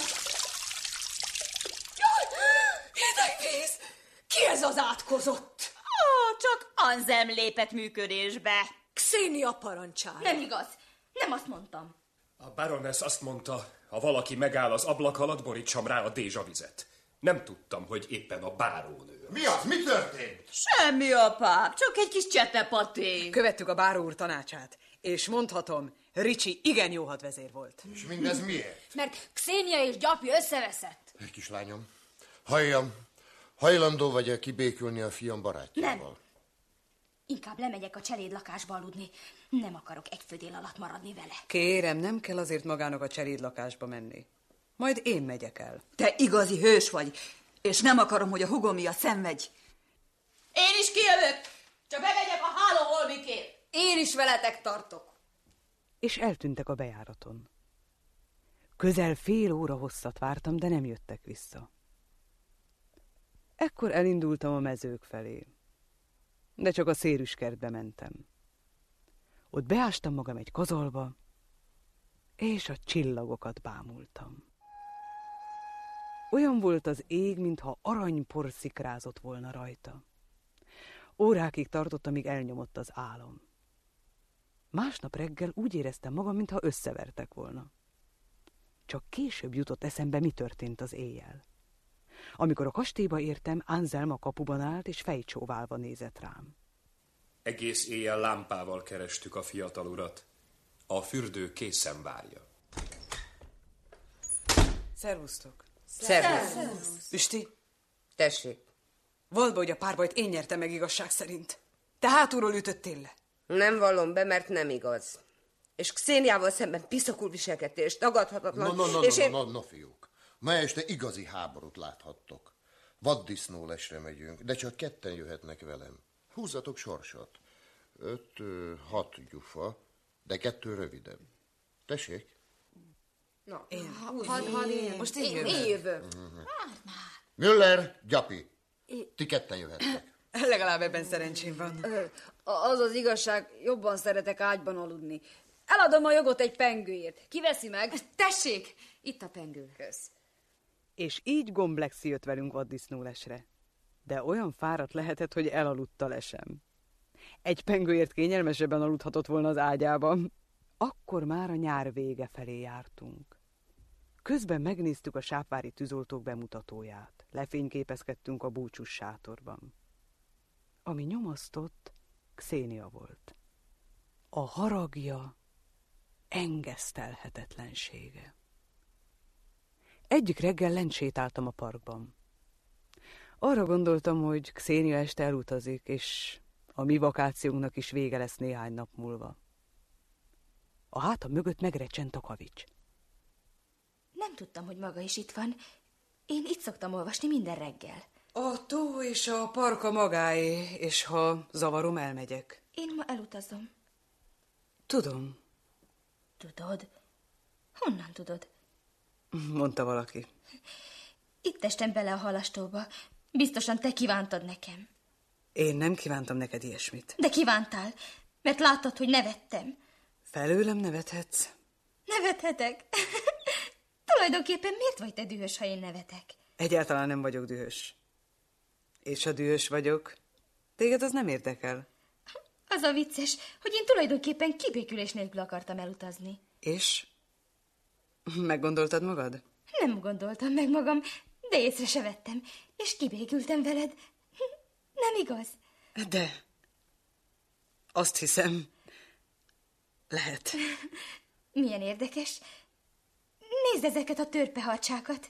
Speaker 6: Jaj, hideg víz! Ki ez az átkozott?
Speaker 8: Csak Anzem lépett működésbe.
Speaker 6: Xenia parancsál.
Speaker 4: Nem igaz, nem azt mondtam.
Speaker 9: A baroness azt mondta, ha valaki megáll az ablak alatt, borítsam rá a dézsavizet. Nem tudtam, hogy éppen a bárónő.
Speaker 11: Mi az? Mi történt?
Speaker 8: Semmi, apám, csak egy kis csetepaté.
Speaker 12: Követtük a báró úr tanácsát, és mondhatom, Ricsi igen jó hadvezér volt.
Speaker 11: És mindez miért?
Speaker 6: Mert Xenia és Gyapi összeveszett.
Speaker 11: Kislányom, halljam, hajlandó vagy-e kibékülni a fiam barátjával?
Speaker 4: Nem. Inkább lemegyek a cselédlakásba aludni. Nem akarok egy födél alatt maradni vele.
Speaker 2: Kérem, nem kell azért magának a cselédlakásba menni. Majd én megyek el.
Speaker 8: Te igazi hős vagy, és nem akarom, hogy a hugom miatt szenvedj. Én is kijövök, csak bemegyek a hálóholmikért.
Speaker 5: Én is veletek tartok.
Speaker 2: És eltűntek a bejáraton. Közel fél óra hosszat vártam, de nem jöttek vissza. Ekkor elindultam a mezők felé. De csak a szérűskertbe mentem. Ott beástam magam egy kazalba, és a csillagokat bámultam. Olyan volt az ég, mintha aranypor szikrázott volna rajta. Órákig tartott, amíg elnyomott az álom. Másnap reggel úgy éreztem magam, mintha összevertek volna. Csak később jutott eszembe, mi történt az éjjel. Amikor a kastélyba értem, Anselm a kapuban állt, és fejcsóválva nézett rám.
Speaker 9: Egész éjjel lámpával kerestük a fiatal urat. A fürdő készen várja.
Speaker 2: Szervusztok.
Speaker 5: Szervusz.
Speaker 2: Üsti,
Speaker 5: Tessék.
Speaker 2: vald be, hogy a párbajt én nyertem meg igazság szerint. Te hátulról ütöttél le.
Speaker 5: Nem vallom be, mert nem igaz. És Xéniával szemben piszakul viselkedtél, és tagadhatatlan.
Speaker 11: No, fiúk. Ma este igazi háborút láthattok. Vaddisznólesre megyünk, de csak ketten jöhetnek velem. Húzzatok sorsot. 5-6 gyufa, de 2 rövidebb. Tessék?
Speaker 5: Na,
Speaker 2: Most én
Speaker 5: jövök.
Speaker 11: Müller, Gyapi. Ti ketten jöhettek.
Speaker 2: Legalább ebben szerencsém van.
Speaker 6: Az az igazság, jobban szeretek ágyban aludni. Eladom a jogot egy pengőért. Kiveszi meg?
Speaker 5: Tessék, itt a pengő. Kösz.
Speaker 2: És így Gomblexi jött velünk vaddisznólesre. De olyan fáradt lehetett, hogy elaludt a lesem. Egy pengőért kényelmesebben aludhatott volna az ágyában. Akkor már a nyár vége felé jártunk. Közben megnéztük a sápvári tűzoltók bemutatóját. Lefényképezkedtünk a búcsús sátorban. Ami nyomasztott, Xenia volt. A haragja, engesztelhetetlensége. Egyik reggel lent sétáltam a parkban. Arra gondoltam, hogy Xenia este elutazik, és a mi vakációnknak is vége lesz néhány nap múlva. A hátam mögött megrecsent a kavics.
Speaker 4: Nem tudtam, hogy maga is itt van. Én itt szoktam olvasni minden reggel.
Speaker 2: A tó és a park a magáé, és ha zavarom, elmegyek.
Speaker 4: Én ma elutazom.
Speaker 2: Tudom,
Speaker 4: Tudod? Honnan tudod?
Speaker 2: mondta valaki.
Speaker 4: Itt estem bele a halastóba. Biztosan te kívántad nekem.
Speaker 2: Én nem kívántam neked ilyesmit.
Speaker 4: De kívántál, mert láttad, hogy nevettem.
Speaker 2: Felőlem nevethetsz?
Speaker 4: Nevethetek? Tulajdonképpen miért vagy te dühös, ha én nevetek?
Speaker 2: Egyáltalán nem vagyok dühös. És ha dühös vagyok, téged az nem érdekel.
Speaker 4: Az a vicces, hogy én tulajdonképpen kibékülés nélkül akartam elutazni.
Speaker 2: És? Meggondoltad magad?
Speaker 4: Nem gondoltam meg magam, De észre se vettem, és kibékültem veled. Nem igaz?
Speaker 2: De azt hiszem, lehet.
Speaker 4: Milyen érdekes. Nézd ezeket a törpeharcsákat.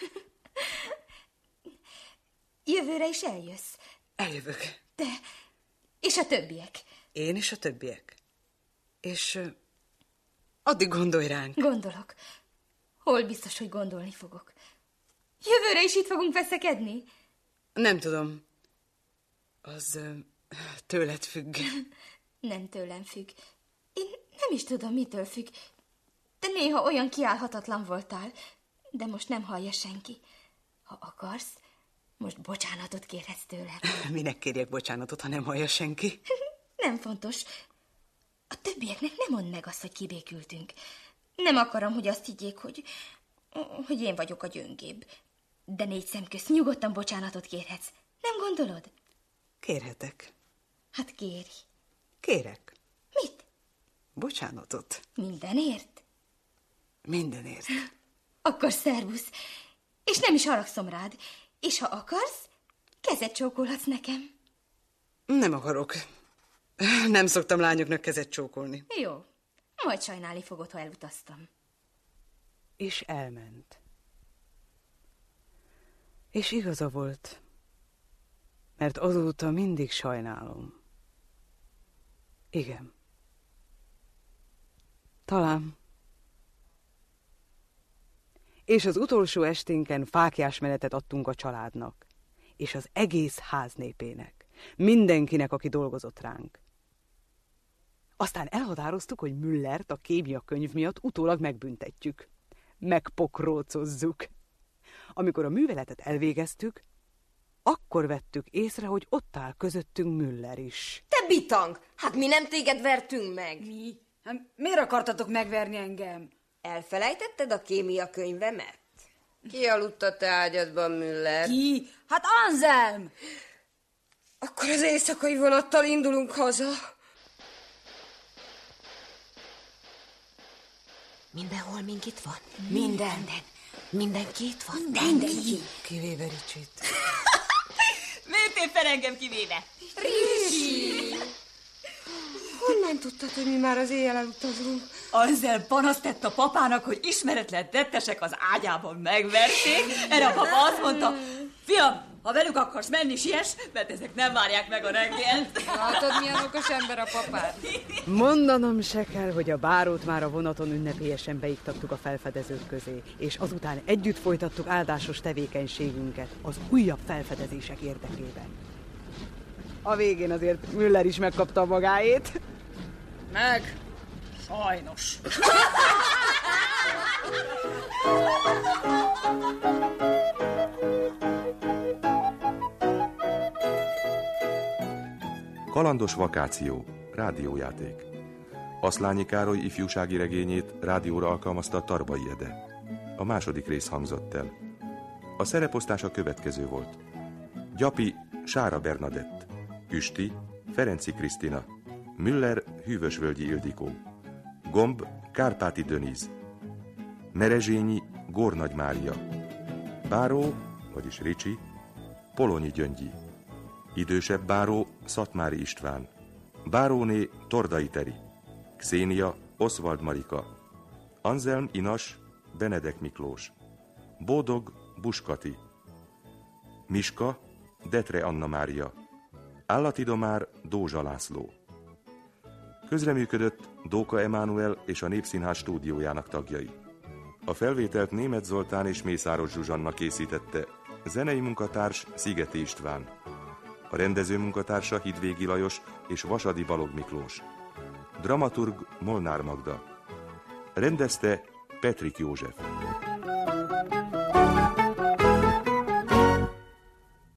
Speaker 4: Jövőre is eljössz.
Speaker 2: Eljövök.
Speaker 4: Te és a többiek.
Speaker 2: Én és a többiek. És addig gondolj ránk.
Speaker 4: Gondolok. Hol biztos, hogy gondolni fogok. Jövőre is itt fogunk veszekedni?
Speaker 2: Nem tudom. Az tőled függ.
Speaker 4: Nem tőlem függ. Én nem is tudom, mitől függ. De néha olyan kiállhatatlan voltál. De most nem hallja senki. Ha akarsz, most bocsánatot kérhetsz tőlem.
Speaker 2: Minek kérjek bocsánatot, ha nem hallja senki?
Speaker 4: Nem fontos. A többieknek nem mondd meg azt, hogy kibékültünk. Nem akarom, hogy azt higgyék, hogy én vagyok a gyöngébb. De 4 szem közt nyugodtan bocsánatot kérhetsz. Nem gondolod?
Speaker 2: Kérhetek.
Speaker 4: Hát kérj.
Speaker 2: Kérek.
Speaker 4: Mit?
Speaker 2: Bocsánatot.
Speaker 4: Mindenért?
Speaker 2: Mindenért.
Speaker 4: Akkor szervusz. És nem is haragszom rád. És ha akarsz, kezet csókolhatsz nekem.
Speaker 2: Nem akarok. Nem szoktam lányoknak kezet csókolni.
Speaker 4: Jó. Majd sajnálni fogod, ha elutaztam.
Speaker 2: És elment. És igaza volt, mert azóta mindig sajnálom. Igen. Talán. És az utolsó esténken fáklyásmenetet adtunk a családnak, és az egész ház népének, mindenkinek, aki dolgozott ránk. Aztán elhatároztuk, hogy Müllert a kémia könyv miatt utólag megbüntetjük. Megpokrócozzuk. Amikor a műveletet elvégeztük, akkor vettük észre, hogy ott áll közöttünk Müller is.
Speaker 5: Te bitang! Hát mi nem téged vertünk meg?
Speaker 6: Mi? Hát miért akartatok megverni engem?
Speaker 5: Elfelejtetted a kémia könyvemet? Ki aludt a te ágyadban, Müller?
Speaker 6: Ki? Hát Anselm!
Speaker 5: Akkor az éjszakai vonattal indulunk haza.
Speaker 7: Mindenhol mink itt van?
Speaker 6: Minden.
Speaker 7: Mindenki itt van?
Speaker 6: Mindenki.
Speaker 2: Kivéve Ricsit.
Speaker 8: Miért éppen engem kivéve?
Speaker 5: Ricsi! Honnan tudtad, hogy mi már az éjjel elutazunk?
Speaker 8: Azzal panaszt tett a papának, hogy ismeretlen tettesek az ágyában megverték. Erre a papa azt mondta, fiam, ha velük akarsz menni, siess, mert ezek nem várják meg a reggelt.
Speaker 3: Látod, milyen okos ember a papád?
Speaker 2: Mondanom se kell, hogy a bárót már a vonaton ünnepélyesen beiktattuk a felfedezők közé, és azután együtt folytattuk áldásos tevékenységünket az újabb felfedezések érdekében. A végén azért Müller is megkapta a magáét.
Speaker 6: Meg. Sajnos.
Speaker 1: Kalandos vakáció, rádiójáték. Aszlányi Károly ifjúsági regényét rádióra alkalmazta a Tarbai Ede. A második rész hangzott el. A szereposztás a következő volt. Gyapi, Sára Bernadett. Üsti, Ferenci Krisztina. Müller, Hűvösvölgyi Ildikó. Gomb, Kárpáti Döníz. Merezsényi, Górnagy Mária. Báró, vagyis Ricsi, Polonyi Gyöngyi. Idősebb báró, Szatmári István. Báróné, Tordai Teri. Xénia, Oswald Marika. Anselm Inas, Benedek Miklós. Bódog, Buskati. Miska, Detre Anna Mária. Állatidomár, Dózsa László. Közreműködött Dóka Emánuel és a Népszínház stúdiójának tagjai. A felvételt Németh Zoltán és Mészáros Zsuzsanna készítette, zenei munkatárs Szigeti István. A rendező munkatársa Hidvégi Lajos és Vasadi Balog Miklós. Dramaturg Molnár Magda. Rendezte Petrik József.